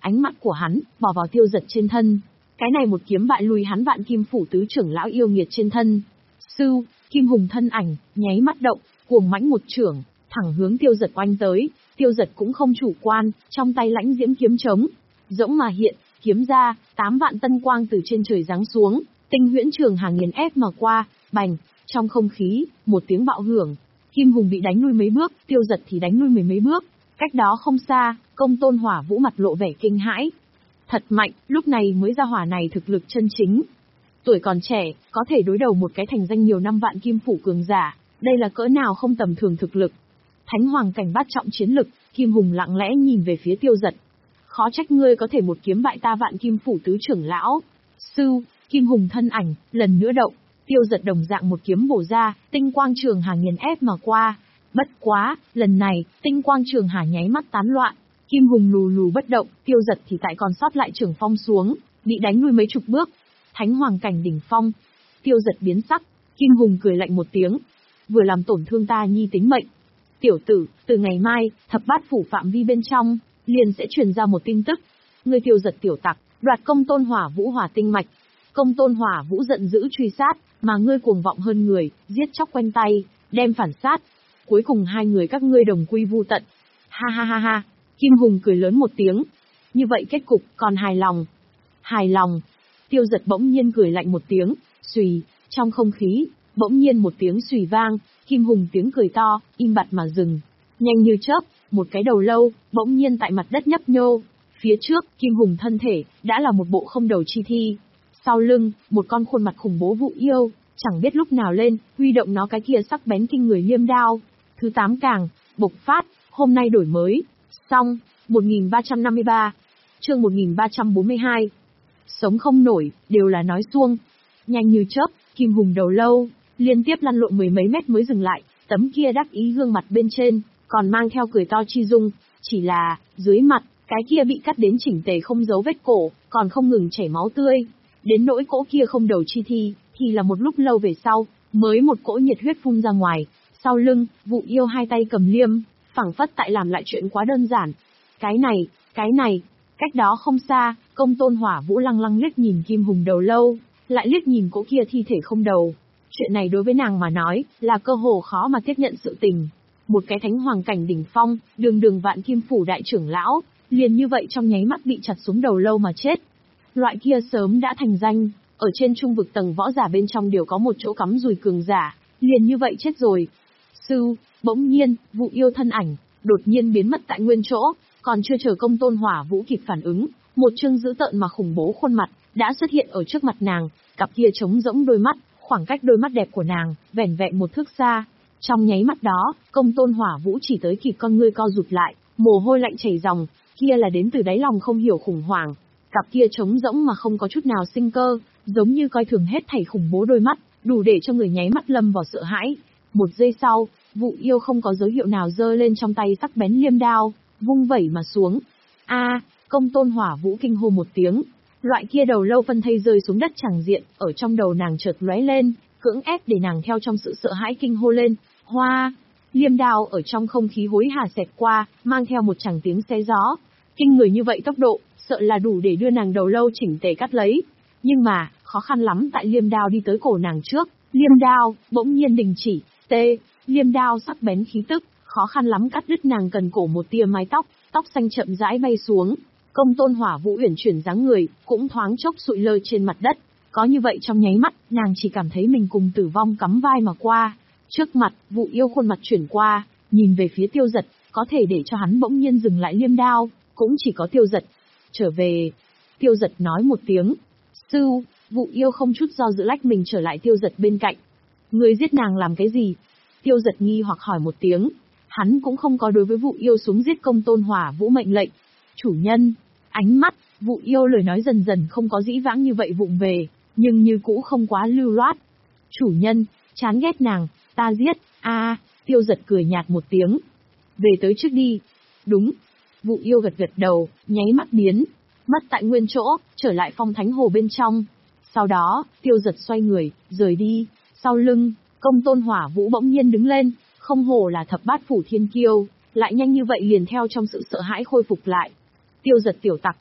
ánh mắt của hắn bỏ vào Tiêu Giật trên thân. Cái này một kiếm bại lui hắn Vạn Kim phủ tứ trưởng lão yêu nghiệt trên thân. Sưu, Kim Hùng thân ảnh, nháy mắt động, cuồng mãnh một trưởng, thẳng hướng Tiêu Giật oanh tới. Tiêu Giật cũng không chủ quan, trong tay lãnh diễm kiếm trống, rỗng mà hiện, kiếm ra, tám vạn tân quang từ trên trời giáng xuống, tinh huyễn trường hàng nghiền ép mà qua, bành, trong không khí, một tiếng bạo hưởng. Kim Hùng bị đánh lui mấy bước, Tiêu Giật thì đánh lui mười mấy bước. Cách đó không xa, Công Tôn Hỏa Vũ mặt lộ vẻ kinh hãi. Thật mạnh, lúc này mới ra hỏa này thực lực chân chính. Tuổi còn trẻ, có thể đối đầu một cái thành danh nhiều năm Vạn Kim phủ cường giả, đây là cỡ nào không tầm thường thực lực. Thánh hoàng cảnh bát trọng chiến lực, Kim Hùng lặng lẽ nhìn về phía Tiêu Giật. Khó trách ngươi có thể một kiếm bại ta Vạn Kim phủ tứ trưởng lão. Sưu, Kim Hùng thân ảnh, lần nữa động, Tiêu Giật đồng dạng một kiếm bổ ra, tinh quang trường hà nghiền ép mà qua. Bất quá, lần này, tinh quang trường hà nháy mắt tán loạn, Kim Hùng lù lù bất động, Tiêu Giật thì tại còn sót lại trường phong xuống, bị đánh lui mấy chục bước. Thánh hoàng cảnh đỉnh phong. Tiêu Giật biến sắc, Kim Hùng cười lạnh một tiếng. Vừa làm tổn thương ta nhi tính mệnh. Tiểu tử, từ ngày mai, thập bát phủ phạm vi bên trong, liền sẽ truyền ra một tin tức. Ngươi Tiêu Giật tiểu tặc, đoạt Công Tôn Hỏa Vũ hỏa tinh mạch. Công Tôn Hỏa Vũ giận dữ truy sát, mà ngươi cuồng vọng hơn người, giết chóc quanh tay, đem phản sát. Cuối cùng hai người các ngươi đồng quy vu tận. Ha ha ha ha, Kim Hùng cười lớn một tiếng. Như vậy kết cục, còn hài lòng. Hài lòng. Tiêu Giật bỗng nhiên cười lạnh một tiếng, xùy, trong không khí, bỗng nhiên một tiếng xùy vang, Kim Hùng tiếng cười to, im bặt mà dừng. Nhanh như chớp, một cái đầu lâu, bỗng nhiên tại mặt đất nhấp nhô. Phía trước, Kim Hùng thân thể, đã là một bộ không đầu chi thi. Sau lưng, một con khuôn mặt khủng bố Vụ Yêu, chẳng biết lúc nào lên, huy động nó cái kia sắc bén kinh người liêm đao. Thứ tám càng, bộc phát, hôm nay đổi mới. Xong, một nghìn ba trăm năm mươi ba. Chương một nghìn ba trăm bốn mươi hai. Sống không nổi, đều là nói suông. Nhanh như chớp, Kim Hùng đầu lâu, liên tiếp lăn lộn mười mấy mét mới dừng lại, tấm kia đắc ý gương mặt bên trên, còn mang theo cười to chi dung, chỉ là, dưới mặt, cái kia bị cắt đến chỉnh tề không dấu vết cổ, còn không ngừng chảy máu tươi. Đến nỗi cỗ kia không đầu chi thi, thì là một lúc lâu về sau, mới một cỗ nhiệt huyết phun ra ngoài. Sau lưng, Vụ Yêu hai tay cầm liêm, phảng phất tại làm lại chuyện quá đơn giản. Cái này, cái này, cách đó không xa, Công Tôn Hỏa Vũ lăng lăng liếc nhìn Kim Hùng đầu lâu, lại liếc nhìn cỗ kia thi thể không đầu. Chuyện này đối với nàng mà nói, là cơ hồ khó mà tiếp nhận sự tình. Một cái thánh hoàng cảnh đỉnh phong, đường đường Vạn Kim phủ đại trưởng lão, liền như vậy trong nháy mắt bị chặt xuống đầu lâu mà chết. Loại kia sớm đã thành danh, ở trên trung vực tầng võ giả bên trong đều có một chỗ cắm dùi cường giả, liền như vậy chết rồi. Sư, bỗng nhiên, Vụ Yêu thân ảnh, đột nhiên biến mất tại nguyên chỗ, còn chưa chờ Công Tôn Hỏa Vũ kịp phản ứng, một trương dữ tợn mà khủng bố khuôn mặt, đã xuất hiện ở trước mặt nàng, cặp kia trống rỗng đôi mắt, khoảng cách đôi mắt đẹp của nàng, vẻn vẹn một thước xa. Trong nháy mắt đó, Công Tôn Hỏa Vũ chỉ tới kịp con ngươi co rụt lại, mồ hôi lạnh chảy ròng, kia là đến từ đáy lòng không hiểu khủng hoảng. Cặp kia trống rỗng mà không có chút nào sinh cơ, giống như coi thường hết thảy khủng bố đôi mắt, đủ để cho người nháy mắt lâm vào sợ hãi. Một giây sau, Vụ Yêu không có dấu hiệu nào giơ lên trong tay sắc bén liêm đao, vung vẩy mà xuống. A, Công Tôn Hỏa Vũ kinh hô một tiếng, loại kia đầu lâu phân thây rơi xuống đất chẳng diện, ở trong đầu nàng chợt lóe lên, cưỡng ép để nàng theo trong sự sợ hãi kinh hô lên, hoa. Liêm đao ở trong không khí hối hả xẹt qua, mang theo một tràng tiếng xé gió. Kinh người như vậy tốc độ, sợ là đủ để đưa nàng đầu lâu chỉnh tề cắt lấy. Nhưng mà, khó khăn lắm tại liêm đao đi tới cổ nàng trước, liêm đao bỗng nhiên đình chỉ, tê, liêm đao sắc bén khí tức, khó khăn lắm cắt đứt nàng cần cổ một tia mái tóc, tóc xanh chậm rãi bay xuống. Công Tôn Hỏa Vũ uyển chuyển dáng người, cũng thoáng chốc sụi lơ trên mặt đất. Có như vậy trong nháy mắt, nàng chỉ cảm thấy mình cùng tử vong cắm vai mà qua. Trước mặt, Vụ Yêu khuôn mặt chuyển qua, nhìn về phía Tiêu Giật, có thể để cho hắn bỗng nhiên dừng lại liêm đao, cũng chỉ có Tiêu Giật. Trở về. Tiêu Giật nói một tiếng. Sư, Vụ Yêu không chút do dự lách mình trở lại Tiêu Giật bên cạnh. Người giết nàng làm cái gì? Tiêu Giật nghi hoặc hỏi một tiếng. Hắn cũng không có đối với Vụ Yêu xuống giết Công Tôn Hỏa Vũ mệnh lệnh. Chủ nhân. Ánh mắt, Vụ Yêu lời nói dần dần không có dĩ vãng như vậy vụng về, nhưng như cũ không quá lưu loát. Chủ nhân, chán ghét nàng, ta giết, a à, Tiêu Giật cười nhạt một tiếng. Về tới trước đi. Đúng. Vụ Yêu gật gật đầu, nháy mắt biến, mất tại nguyên chỗ, trở lại Phong Thánh Hồ bên trong. Sau đó, Tiêu Giật xoay người, rời đi. Sau lưng, Công Tôn Hỏa Vũ bỗng nhiên đứng lên, không hổ là thập bát phủ thiên kiêu, lại nhanh như vậy liền theo trong sự sợ hãi khôi phục lại. Tiêu Giật tiểu tặc,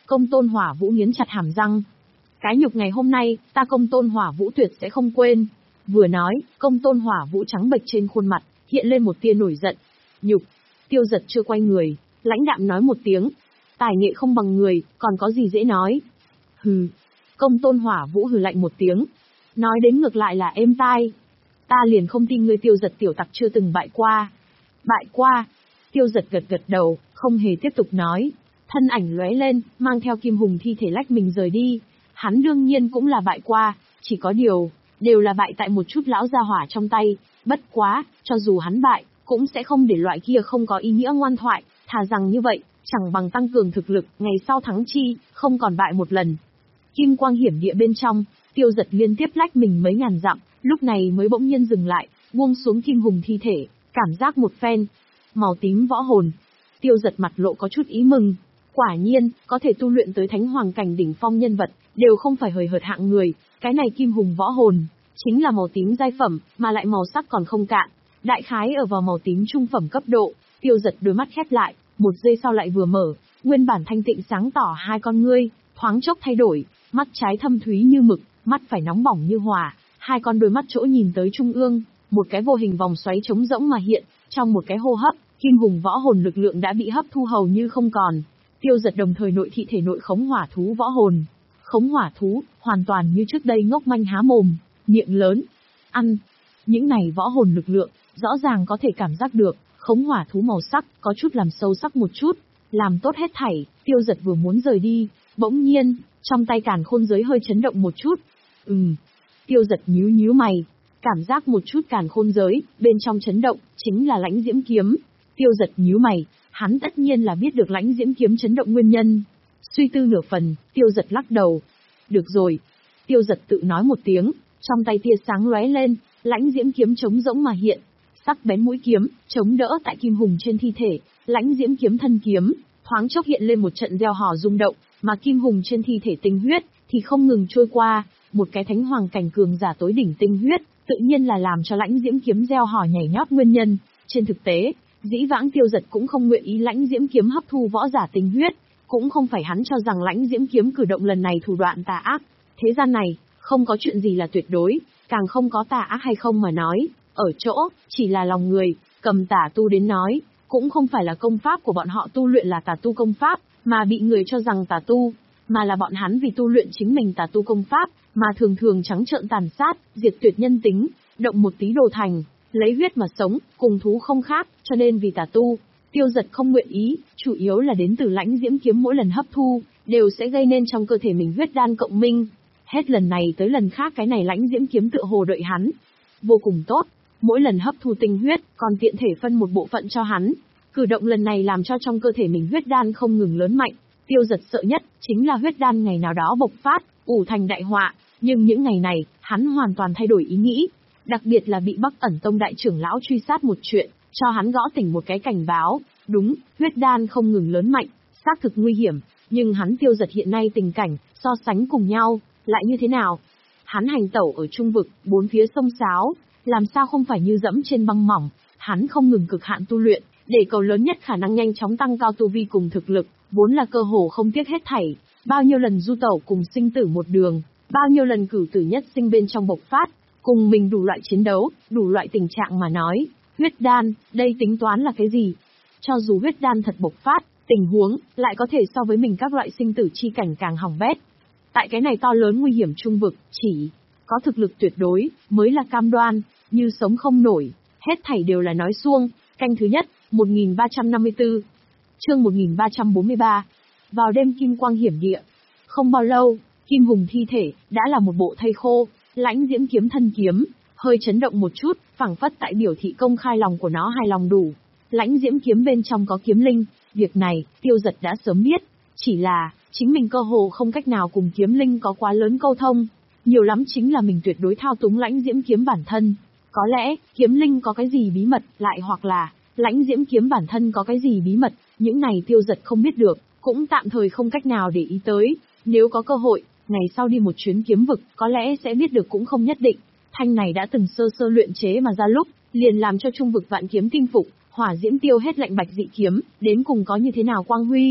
Công Tôn Hỏa Vũ nghiến chặt hàm răng. Cái nhục ngày hôm nay, ta Công Tôn Hỏa Vũ tuyệt sẽ không quên. Vừa nói, Công Tôn Hỏa Vũ trắng bệch trên khuôn mặt, hiện lên một tia nổi giận. Nhục. Tiêu Giật chưa quay người, lãnh đạm nói một tiếng. Tài nghệ không bằng người, còn có gì dễ nói. Hừ. Công Tôn Hỏa Vũ hừ lạnh một tiếng. Nói đến ngược lại là êm tai. Ta liền không tin ngươi Tiêu Giật tiểu tặc chưa từng bại qua. Bại qua. Tiêu Giật gật gật đầu, không hề tiếp tục nói. Thân ảnh lóe lên, mang theo Kim Hùng thi thể lách mình rời đi. Hắn đương nhiên cũng là bại qua, chỉ có điều, đều là bại tại một chút lão gia hỏa trong tay. Bất quá, cho dù hắn bại, cũng sẽ không để loại kia không có ý nghĩa ngoan thoại, thà rằng như vậy, chẳng bằng tăng cường thực lực, ngày sau thắng chi, không còn bại một lần. Kim quang hiểm địa bên trong, Tiêu Giật liên tiếp lách mình mấy ngàn dặm, lúc này mới bỗng nhiên dừng lại, buông xuống Kim Hùng thi thể, cảm giác một phen. Màu tím võ hồn. Tiêu Giật mặt lộ có chút ý mừng. Quả nhiên, có thể tu luyện tới thánh hoàng cảnh đỉnh phong nhân vật, đều không phải hời hợt hạng người, cái này Kim Hùng võ hồn, chính là màu tím giai phẩm, mà lại màu sắc còn không cạn, đại khái ở vào màu tím trung phẩm cấp độ. Tiêu Giật đôi mắt khép lại, một giây sau lại vừa mở, nguyên bản thanh tịnh sáng tỏ hai con ngươi, thoáng chốc thay đổi, mắt trái thâm thúy như mực, mắt phải nóng bỏng như hỏa, hai con đôi mắt chỗ nhìn tới trung ương, một cái vô hình vòng xoáy trống rỗng mà hiện, trong một cái hô hấp, Kim Hùng võ hồn lực lượng đã bị hấp thu hầu như không còn. Tiêu Giật đồng thời nội thị thể nội khống hỏa thú võ hồn. Khống hỏa thú, hoàn toàn như trước đây ngốc manh há mồm, miệng lớn, ăn. Những này võ hồn lực lượng, rõ ràng có thể cảm giác được, khống hỏa thú màu sắc, có chút làm sâu sắc một chút, làm tốt hết thảy. Tiêu Giật vừa muốn rời đi, bỗng nhiên, trong tay càn khôn giới hơi chấn động một chút. Ừm. Tiêu Giật nhíu nhíu mày, cảm giác một chút càn khôn giới, bên trong chấn động, chính là lãnh diễm kiếm. Tiêu Giật nhíu mày, hắn tất nhiên là biết được lãnh diễm kiếm chấn động nguyên nhân. Suy tư nửa phần, Tiêu Giật lắc đầu. Được rồi. Tiêu Giật tự nói một tiếng, trong tay tia sáng lóe lên, lãnh diễm kiếm trống rỗng mà hiện. Sắc bén mũi kiếm, chống đỡ tại Kim Hùng trên thi thể, lãnh diễm kiếm thân kiếm, thoáng chốc hiện lên một trận reo hò rung động, mà Kim Hùng trên thi thể tinh huyết, thì không ngừng trôi qua, một cái thánh hoàng cảnh cường giả tối đỉnh tinh huyết, tự nhiên là làm cho lãnh diễm kiếm reo hò nhảy nhót nguyên nhân. Trên thực tế, dĩ vãng Tiêu Giật cũng không nguyện ý lãnh diễm kiếm hấp thu võ giả tinh huyết, cũng không phải hắn cho rằng lãnh diễm kiếm cử động lần này thủ đoạn tà ác. Thế gian này, không có chuyện gì là tuyệt đối, càng không có tà ác hay không mà nói, ở chỗ, chỉ là lòng người, cầm tà tu đến nói, cũng không phải là công pháp của bọn họ tu luyện là tà tu công pháp, mà bị người cho rằng tà tu, mà là bọn hắn vì tu luyện chính mình tà tu công pháp, mà thường thường trắng trợn tàn sát, diệt tuyệt nhân tính, động một tí đồ thành, lấy huyết mà sống, cùng thú không khác, cho nên vì tà tu, Tiêu Giật không nguyện ý, chủ yếu là đến từ lãnh diễm kiếm mỗi lần hấp thu, đều sẽ gây nên trong cơ thể mình huyết đan cộng minh. Hết lần này tới lần khác cái này lãnh diễm kiếm tựa hồ đợi hắn. Vô cùng tốt, mỗi lần hấp thu tinh huyết, còn tiện thể phân một bộ phận cho hắn. Cử động lần này làm cho trong cơ thể mình huyết đan không ngừng lớn mạnh. Tiêu Giật sợ nhất, chính là huyết đan ngày nào đó bộc phát, ủ thành đại họa. Nhưng những ngày này, hắn hoàn toàn thay đổi ý nghĩ. Đặc biệt là bị Bắc Ẩn Tông đại trưởng lão truy sát một chuyện, cho hắn gõ tỉnh một cái cảnh báo. Đúng, huyết đan không ngừng lớn mạnh, xác thực nguy hiểm, nhưng hắn Tiêu Giật hiện nay tình cảnh, so sánh cùng nhau, lại như thế nào? Hắn hành tẩu ở trung vực, bốn phía sông sáo, làm sao không phải như dẫm trên băng mỏng, hắn không ngừng cực hạn tu luyện, để cầu lớn nhất khả năng nhanh chóng tăng cao tu vi cùng thực lực, vốn là cơ hồ không tiếc hết thảy, bao nhiêu lần du tẩu cùng sinh tử một đường, bao nhiêu lần cử tử nhất sinh bên trong bộc phát, cùng mình đủ loại chiến đấu, đủ loại tình trạng mà nói, huyết đan, đây tính toán là cái gì? Cho dù huyết đan thật bộc phát, tình huống, lại có thể so với mình các loại sinh tử chi cảnh càng hỏng bét. Tại cái này to lớn nguy hiểm trung vực, chỉ có thực lực tuyệt đối, mới là cam đoan, như sống không nổi, hết thảy đều là nói suông. Canh thứ nhất, một nghìn ba trăm năm mươi tư, chương một nghìn ba trăm bốn mươi ba, vào đêm kim quang hiểm địa. Không bao lâu, Kim Hùng thi thể, đã là một bộ thây khô, lãnh diễm kiếm thân kiếm, hơi chấn động một chút, phảng phất tại biểu thị công khai lòng của nó hài lòng đủ. Lãnh diễm kiếm bên trong có kiếm linh, việc này, Tiêu Giật đã sớm biết, chỉ là, chính mình cơ hồ không cách nào cùng kiếm linh có quá lớn câu thông, nhiều lắm chính là mình tuyệt đối thao túng lãnh diễm kiếm bản thân. Có lẽ, kiếm linh có cái gì bí mật, lại hoặc là, lãnh diễm kiếm bản thân có cái gì bí mật, những này Tiêu Giật không biết được, cũng tạm thời không cách nào để ý tới, nếu có cơ hội, ngày sau đi một chuyến kiếm vực, có lẽ sẽ biết được cũng không nhất định. Thanh này đã từng sơ sơ luyện chế mà ra lúc, liền làm cho trung vực vạn kiếm tinh phục, hỏa diễm tiêu hết lạnh bạch dị kiếm, đến cùng có như thế nào quang huy.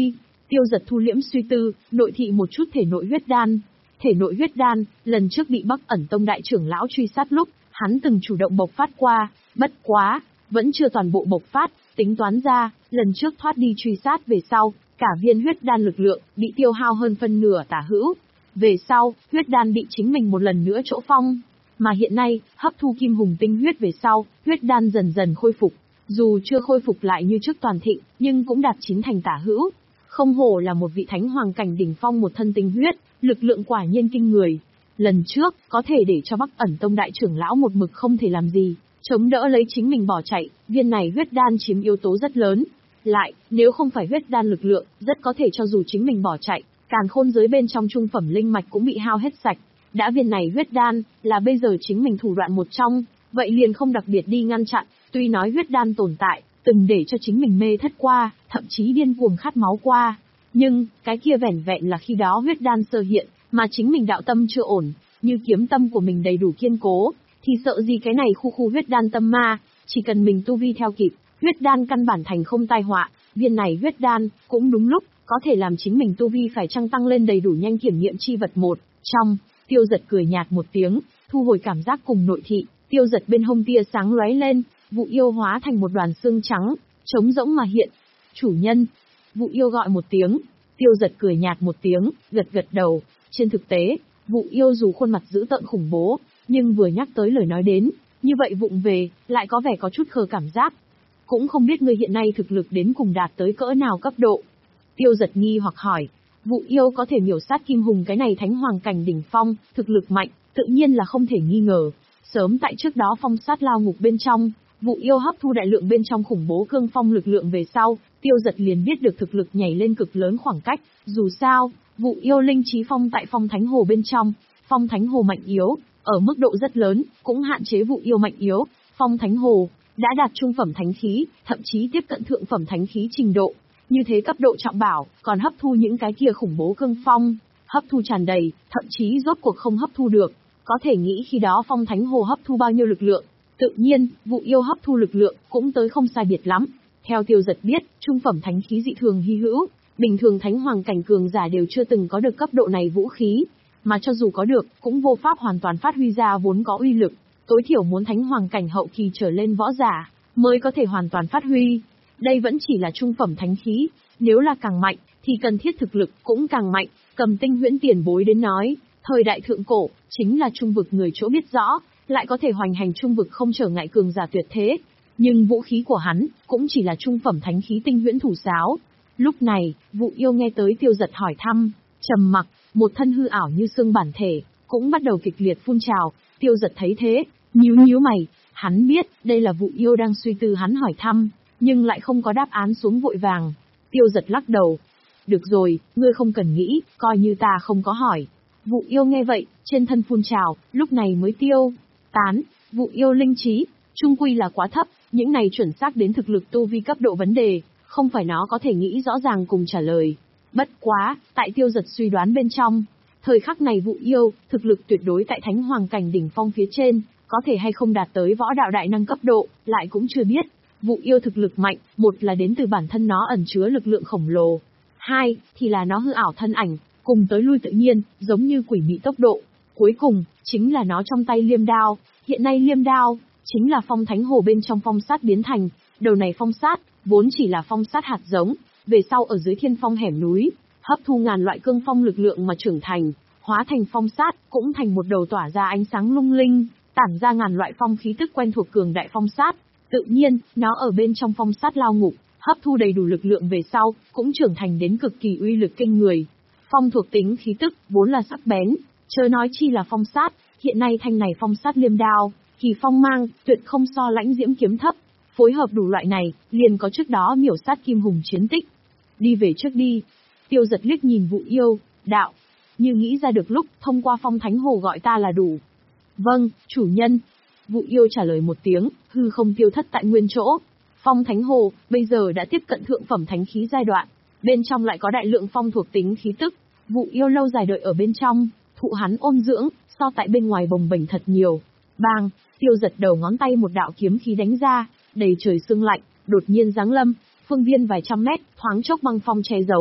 Tiêu Dật thu liễm suy tư, nội thị một chút thể nội huyết đan. Thể nội huyết đan, lần trước bị Bắc Ẩn Tông đại trưởng lão truy sát lúc, hắn từng chủ động bộc phát qua, bất quá, vẫn chưa toàn bộ bộc phát, tính toán ra, lần trước thoát đi truy sát về sau, cả viên huyết đan lực lượng, bị tiêu hao hơn phân nửa tả hữu. Về sau, huyết đan bị chính mình một lần nữa chỗ phong. Mà hiện nay, hấp thu kim hùng tinh huyết về sau, huyết đan dần dần khôi phục. Dù chưa khôi phục lại như trước toàn thịnh, nhưng cũng đạt chín thành tả hữu. Không hổ là một vị thánh hoàng cảnh đỉnh phong một thân tinh huyết, lực lượng quả nhiên kinh người. Lần trước, có thể để cho Bắc Ẩn Tông đại trưởng lão một mực không thể làm gì, chống đỡ lấy chính mình bỏ chạy, viên này huyết đan chiếm yếu tố rất lớn. Lại, nếu không phải huyết đan lực lượng, rất có thể cho dù chính mình bỏ chạy, càn khôn giới bên trong trung phẩm linh mạch cũng bị hao hết sạch. Đã viên này huyết đan, là bây giờ chính mình thủ đoạn một trong, vậy liền không đặc biệt đi ngăn chặn, tuy nói huyết đan tồn tại, từng để cho chính mình mê thất qua, thậm chí điên cuồng khát máu qua. Nhưng, cái kia vẻn vẹn là khi đó huyết đan sơ hiện, mà chính mình đạo tâm chưa ổn, như kiếm tâm của mình đầy đủ kiên cố, thì sợ gì cái này khu khu huyết đan tâm ma, chỉ cần mình tu vi theo kịp, huyết đan căn bản thành không tai họa, viên này huyết đan, cũng đúng lúc, có thể làm chính mình tu vi phải chăng tăng lên đầy đủ nhanh kiểm nghiệm chi vật một, trong, Tiêu Dật cười nhạt một tiếng, thu hồi cảm giác cùng nội thị, Tiêu Dật bên hông tia sáng lóe lên, Vụ Yêu hóa thành một đoàn xương trắng, trống rỗng mà hiện. Chủ nhân, Vụ Yêu gọi một tiếng, Tiêu Dật cười nhạt một tiếng, gật gật đầu. Trên thực tế, Vụ Yêu dù khuôn mặt dữ tợn khủng bố, nhưng vừa nhắc tới lời nói đến, như vậy vụng về, lại có vẻ có chút khờ cảm giác. Cũng không biết ngươi hiện nay thực lực đến cùng đạt tới cỡ nào cấp độ. Tiêu Dật nghi hoặc hỏi, Vụ Yêu có thể miểu sát Kim Hùng cái này thánh hoàng cảnh đỉnh phong, thực lực mạnh, tự nhiên là không thể nghi ngờ. Sớm tại trước đó phong sát lao ngục bên trong, Vụ Yêu hấp thu đại lượng bên trong khủng bố cương phong lực lượng về sau, Tiêu Dật liền biết được thực lực nhảy lên cực lớn khoảng cách. Dù sao, Vụ Yêu linh trí phong tại phong thánh hồ bên trong, phong thánh hồ mạnh yếu, ở mức độ rất lớn, cũng hạn chế Vụ Yêu mạnh yếu. Phong thánh hồ đã đạt trung phẩm thánh khí, thậm chí tiếp cận thượng phẩm thánh khí trình độ. Như thế cấp độ trọng bảo, còn hấp thu những cái kia khủng bố cương phong, hấp thu tràn đầy, thậm chí rốt cuộc không hấp thu được. Có thể nghĩ khi đó phong thánh hồ hấp thu bao nhiêu lực lượng. Tự nhiên, Vụ Yêu hấp thu lực lượng cũng tới không sai biệt lắm. Theo Tiêu Dật biết, trung phẩm thánh khí dị thường hy hữu, bình thường thánh hoàng cảnh cường giả đều chưa từng có được cấp độ này vũ khí, mà cho dù có được, cũng vô pháp hoàn toàn phát huy ra vốn có uy lực. Tối thiểu muốn thánh hoàng cảnh hậu kỳ trở lên võ giả mới có thể hoàn toàn phát huy. Đây vẫn chỉ là trung phẩm thánh khí, nếu là càng mạnh, thì cần thiết thực lực cũng càng mạnh. Cầm Tinh Huyễn tiền bối đến nói, thời đại thượng cổ, chính là trung vực người chỗ biết rõ, lại có thể hoành hành trung vực không trở ngại cường giả tuyệt thế. Nhưng vũ khí của hắn, cũng chỉ là trung phẩm thánh khí Tinh Huyễn thủ sáo. Lúc này, Vụ Yêu nghe tới Tiêu Dật hỏi thăm, trầm mặc, một thân hư ảo như xương bản thể, cũng bắt đầu kịch liệt phun trào. Tiêu Dật thấy thế, nhíu nhíu mày, hắn biết, đây là Vụ Yêu đang suy tư hắn hỏi thăm, nhưng lại không có đáp án xuống vội vàng. Tiêu Dật lắc đầu. Được rồi, ngươi không cần nghĩ, coi như ta không có hỏi. Vụ Yêu nghe vậy, trên thân phun trào, lúc này mới tiêu tán. Vụ Yêu linh trí, trung quy là quá thấp, những này chuẩn xác đến thực lực tu vi cấp độ vấn đề, không phải nó có thể nghĩ rõ ràng cùng trả lời. Bất quá, tại Tiêu Dật suy đoán bên trong, thời khắc này Vụ Yêu, thực lực tuyệt đối tại thánh hoàng cảnh đỉnh phong phía trên, có thể hay không đạt tới võ đạo đại năng cấp độ, lại cũng chưa biết. Vụ Yêu thực lực mạnh, một là đến từ bản thân nó ẩn chứa lực lượng khổng lồ, hai thì là nó hư ảo thân ảnh, cùng tới lui tự nhiên, giống như quỷ mị tốc độ. Cuối cùng, chính là nó trong tay liêm đao, hiện nay liêm đao, chính là phong thánh hồ bên trong phong sát biến thành, đầu này phong sát, vốn chỉ là phong sát hạt giống, về sau ở dưới thiên phong hẻm núi, hấp thu ngàn loại cương phong lực lượng mà trưởng thành, hóa thành phong sát, cũng thành một đầu tỏa ra ánh sáng lung linh, tản ra ngàn loại phong khí tức quen thuộc cường đại phong sát. Tự nhiên, nó ở bên trong phong sát lao ngục, hấp thu đầy đủ lực lượng về sau, cũng trưởng thành đến cực kỳ uy lực kinh người. Phong thuộc tính khí tức, vốn là sắc bén, chớ nói chi là phong sát, hiện nay thanh này phong sát liêm đao, kỳ phong mang, tuyệt không so lãnh diễm kiếm thấp, phối hợp đủ loại này, liền có trước đó miểu sát Kim Hùng chiến tích. Đi về trước đi. Tiêu Dật liếc nhìn Vụ Yêu, đạo, như nghĩ ra được lúc, thông qua phong thánh hồ gọi ta là đủ. Vâng, chủ nhân. Vụ Yêu trả lời một tiếng, hư không tiêu thất tại nguyên chỗ. Phong thánh hồ, bây giờ đã tiếp cận thượng phẩm thánh khí giai đoạn, bên trong lại có đại lượng phong thuộc tính khí tức. Vụ Yêu lâu dài đợi ở bên trong, thụ hắn ôn dưỡng, so tại bên ngoài bồng bềnh thật nhiều. Bang, Tiêu Dật đầu ngón tay một đạo kiếm khí đánh ra, đầy trời sương lạnh, đột nhiên giáng lâm, phương viên vài trăm mét, thoáng chốc băng phong che giấu.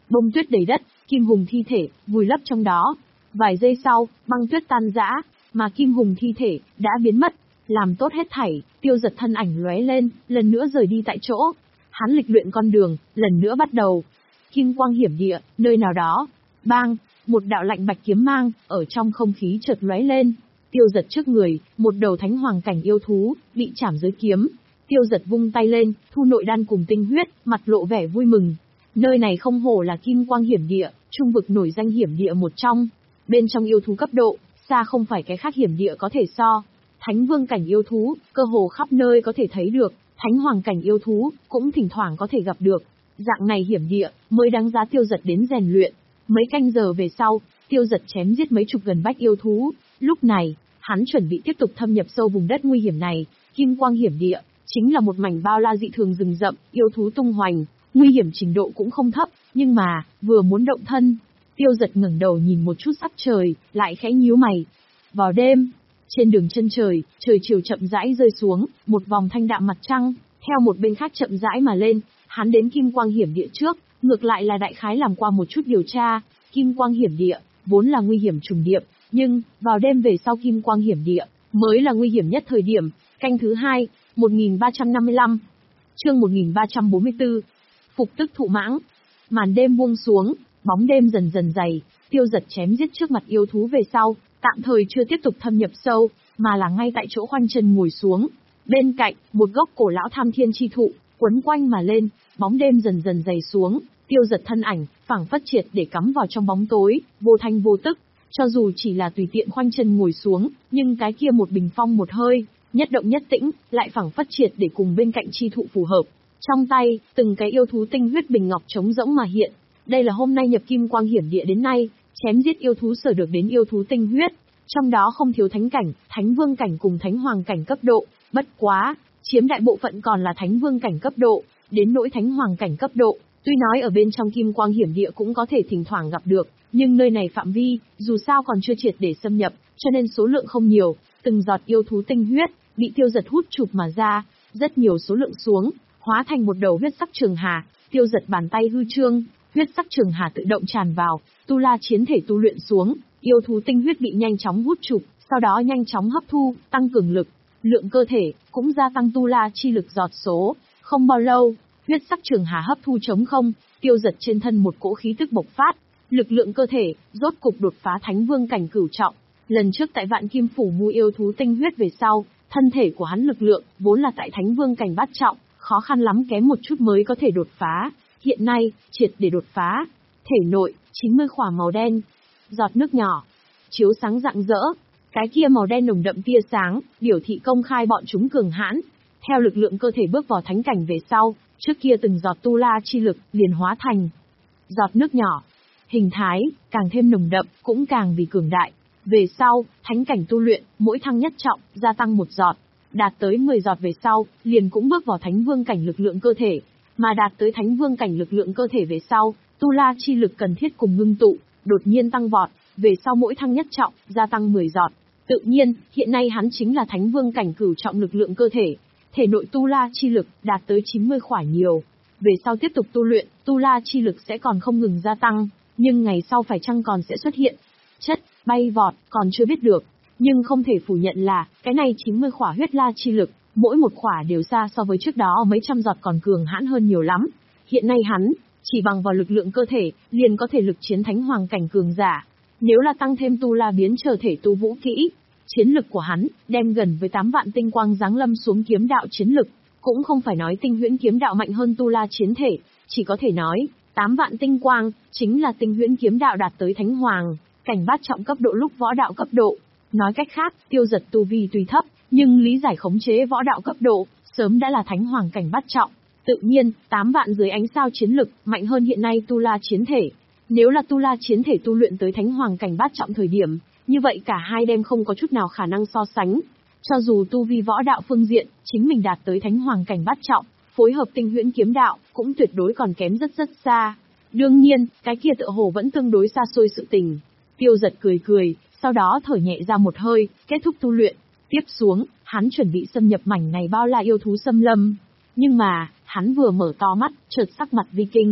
Bông tuyết đầy đất, Kim Hùng thi thể vùi lấp trong đó. Vài giây sau, băng tuyết tan rã, mà Kim Hùng thi thể đã biến mất. Làm tốt hết thảy, Tiêu Giật thân ảnh lóe lên, lần nữa rời đi tại chỗ. Hắn lịch luyện con đường, lần nữa bắt đầu. Kim quang hiểm địa, nơi nào đó. Bang, một đạo lạnh bạch kiếm mang, ở trong không khí chợt lóe lên. Tiêu Giật trước người, một đầu thánh hoàng cảnh yêu thú, bị chảm dưới kiếm. Tiêu Giật vung tay lên, thu nội đan cùng tinh huyết, mặt lộ vẻ vui mừng. Nơi này không hổ là Kim quang hiểm địa, trung vực nổi danh hiểm địa một trong. Bên trong yêu thú cấp độ, xa không phải cái khác hiểm địa có thể so. Thánh vương cảnh yêu thú, cơ hồ khắp nơi có thể thấy được, thánh hoàng cảnh yêu thú, cũng thỉnh thoảng có thể gặp được. Dạng này hiểm địa, mới đáng giá Tiêu Giật đến rèn luyện. Mấy canh giờ về sau, Tiêu Giật chém giết mấy chục gần bách yêu thú. Lúc này, hắn chuẩn bị tiếp tục thâm nhập sâu vùng đất nguy hiểm này. Kim quang hiểm địa, chính là một mảnh bao la dị thường rừng rậm, yêu thú tung hoành, nguy hiểm trình độ cũng không thấp, nhưng mà, vừa muốn động thân, Tiêu Giật ngẩng đầu nhìn một chút sắc trời, lại khẽ nhíu mày. Vào đêm, trên đường chân trời, trời chiều chậm rãi rơi xuống, một vòng thanh đạm mặt trăng, theo một bên khác chậm rãi mà lên, hắn đến Kim quang hiểm địa trước, ngược lại là đại khái làm qua một chút điều tra. Kim quang hiểm địa, vốn là nguy hiểm trùng điệp, nhưng, vào đêm về sau Kim quang hiểm địa, mới là nguy hiểm nhất thời điểm. Canh thứ hai, một nghìn ba trăm năm mươi lăm, chương một nghìn ba trăm bốn mươi tư, phục tức thụ mãng. Màn đêm buông xuống, bóng đêm dần dần dày, Tiêu Giật chém giết trước mặt yêu thú về sau, tạm thời chưa tiếp tục thâm nhập sâu, mà là ngay tại chỗ khoanh chân ngồi xuống. Bên cạnh, một gốc cổ lão tham thiên chi thụ, quấn quanh mà lên, bóng đêm dần dần dày xuống, Tiêu Giật thân ảnh, phảng phất triệt để cắm vào trong bóng tối, vô thanh vô tức. Cho dù chỉ là tùy tiện khoanh chân ngồi xuống, nhưng cái kia một bình phong một hơi, nhất động nhất tĩnh, lại phảng phất triệt để cùng bên cạnh chi thụ phù hợp. Trong tay, từng cái yêu thú tinh huyết bình ngọc trống rỗng mà hiện. Đây là hôm nay nhập Kim quang hiểm địa đến nay, chém giết yêu thú sở được đến yêu thú tinh huyết. Trong đó không thiếu thánh cảnh, thánh vương cảnh cùng thánh hoàng cảnh cấp độ, bất quá, chiếm đại bộ phận còn là thánh vương cảnh cấp độ, đến nỗi thánh hoàng cảnh cấp độ. Tuy nói ở bên trong Kim quang hiểm địa cũng có thể thỉnh thoảng gặp được, nhưng nơi này phạm vi, dù sao còn chưa triệt để xâm nhập, cho nên số lượng không nhiều, từng giọt yêu thú tinh huyết, bị Tiêu Giật hút chụp mà ra, rất nhiều số lượng xuống, hóa thành một đầu huyết sắc trường hà. Tiêu Giật bàn tay hư trương, huyết sắc trường hà tự động tràn vào, tu la chiến thể tu luyện xuống, yêu thú tinh huyết bị nhanh chóng hút chụp, sau đó nhanh chóng hấp thu, tăng cường lực, lượng cơ thể, cũng gia tăng tu la chi lực giọt số. Không bao lâu, huyết sắc trường hà hấp thu trống không, Tiêu Giật trên thân một cỗ khí tức bộc phát, lực lượng cơ thể, rốt cục đột phá thánh vương cảnh cửu trọng. Lần trước tại Vạn Kim Phủ mua yêu thú tinh huyết về sau, thân thể của hắn lực lượng, vốn là tại thánh vương cảnh bát trọng, khó khăn lắm kém một chút mới có thể đột phá. Hiện nay, triệt để đột phá. Thể nội, chín mươi khỏa màu đen, giọt nước nhỏ, chiếu sáng rạng rỡ. Cái kia màu đen nồng đậm tia sáng, biểu thị công khai bọn chúng cường hãn. Theo lực lượng cơ thể bước vào thánh cảnh về sau, trước kia từng giọt tu la chi lực, liền hóa thành giọt nước nhỏ. Hình thái, càng thêm nồng đậm, cũng càng vì cường đại. Về sau, thánh cảnh tu luyện, mỗi thăng nhất trọng, gia tăng một giọt. Đạt tới mười giọt về sau, liền cũng bước vào thánh vương cảnh lực lượng cơ thể. Mà đạt tới thánh vương cảnh lực lượng cơ thể về sau, tu la chi lực cần thiết cùng ngưng tụ, đột nhiên tăng vọt. Về sau mỗi thăng nhất trọng, gia tăng mười giọt. Tự nhiên, hiện nay hắn chính là thánh vương cảnh cửu trọng lực lượng cơ thể. Thể nội tu la chi lực, đạt tới chín mươi khỏa nhiều. Về sau tiếp tục tu luyện, tu la chi lực sẽ còn không ngừng gia tăng. Nhưng ngày sau phải chăng còn sẽ xuất hiện chất, bay vọt, còn chưa biết được. Nhưng không thể phủ nhận là, cái này chín mươi khỏa huyết la chi lực, mỗi một khỏa đều xa so với trước đó mấy trăm giọt còn cường hãn hơn nhiều lắm. Hiện nay hắn, chỉ bằng vào lực lượng cơ thể, liền có thể lực chiến thánh hoàng cảnh cường giả. Nếu là tăng thêm tu la biến trở thể tu vũ kỹ, chiến lực của hắn, đem gần với tám vạn tinh quang giáng lâm xuống kiếm đạo chiến lực. Cũng không phải nói tinh huyễn kiếm đạo mạnh hơn tu la chiến thể, chỉ có thể nói, tám vạn tinh quang, chính là tinh huyễn kiếm đạo đạt tới thánh hoàng, cảnh bát trọng cấp độ lúc võ đạo cấp độ. Nói cách khác, Tiêu Giật tu vi tuy thấp, nhưng lý giải khống chế võ đạo cấp độ, sớm đã là thánh hoàng cảnh bát trọng. Tự nhiên, tám vạn dưới ánh sao chiến lực, mạnh hơn hiện nay tu la chiến thể. Nếu là tu la chiến thể tu luyện tới thánh hoàng cảnh bát trọng thời điểm, như vậy cả hai đem không có chút nào khả năng so sánh. Cho dù tu vi võ đạo phương diện, chính mình đạt tới thánh hoàng cảnh bát trọng, phối hợp tinh huyễn kiếm đạo, cũng tuyệt đối còn kém rất rất xa. Đương nhiên, cái kia tựa hồ vẫn tương đối xa xôi sự tình. Tiêu Giật cười cười, sau đó thở nhẹ ra một hơi, kết thúc tu luyện. Tiếp xuống, hắn chuẩn bị xâm nhập mảnh này bao la yêu thú xâm lâm. Nhưng mà, hắn vừa mở to mắt, chợt sắc mặt vi kinh.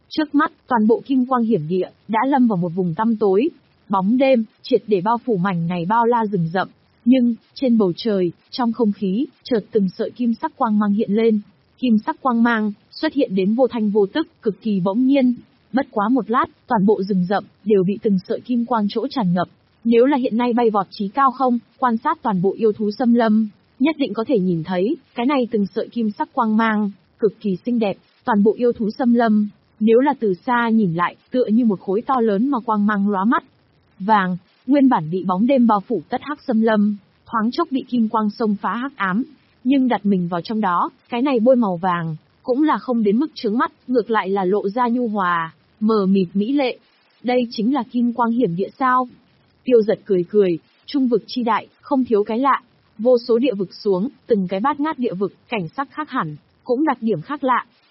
Trước mắt, toàn bộ kim quang hiểm địa đã lâm vào một vùng tăm tối, bóng đêm triệt để bao phủ mảnh này bao la rừng rậm. Nhưng, trên bầu trời, trong không khí, chợt từng sợi kim sắc quang mang hiện lên. Kim sắc quang mang xuất hiện đến vô thanh vô tức, cực kỳ bỗng nhiên. Bất quá một lát, toàn bộ rừng rậm đều bị từng sợi kim quang chỗ tràn ngập. Nếu là hiện nay bay vọt trí cao không, quan sát toàn bộ yêu thú xâm lâm, nhất định có thể nhìn thấy, cái này từng sợi kim sắc quang mang, cực kỳ xinh đẹp, toàn bộ yêu thú xâm lâm. Nếu là từ xa nhìn lại, tựa như một khối to lớn mà quang mang lóa mắt. Vàng, nguyên bản bị bóng đêm bao phủ tất hắc xâm lâm, thoáng chốc bị kim quang xông phá hắc ám, nhưng đặt mình vào trong đó, cái này bôi màu vàng, cũng là không đến mức chướng mắt, ngược lại là lộ ra nhu hòa, mờ mịt mỹ lệ. Đây chính là kim quang hiểm địa sao? Tiêu Giật cười cười, trung vực chi đại, không thiếu cái lạ. Vô số địa vực xuống, từng cái bát ngát địa vực, cảnh sắc khác hẳn, cũng đặc điểm khác lạ,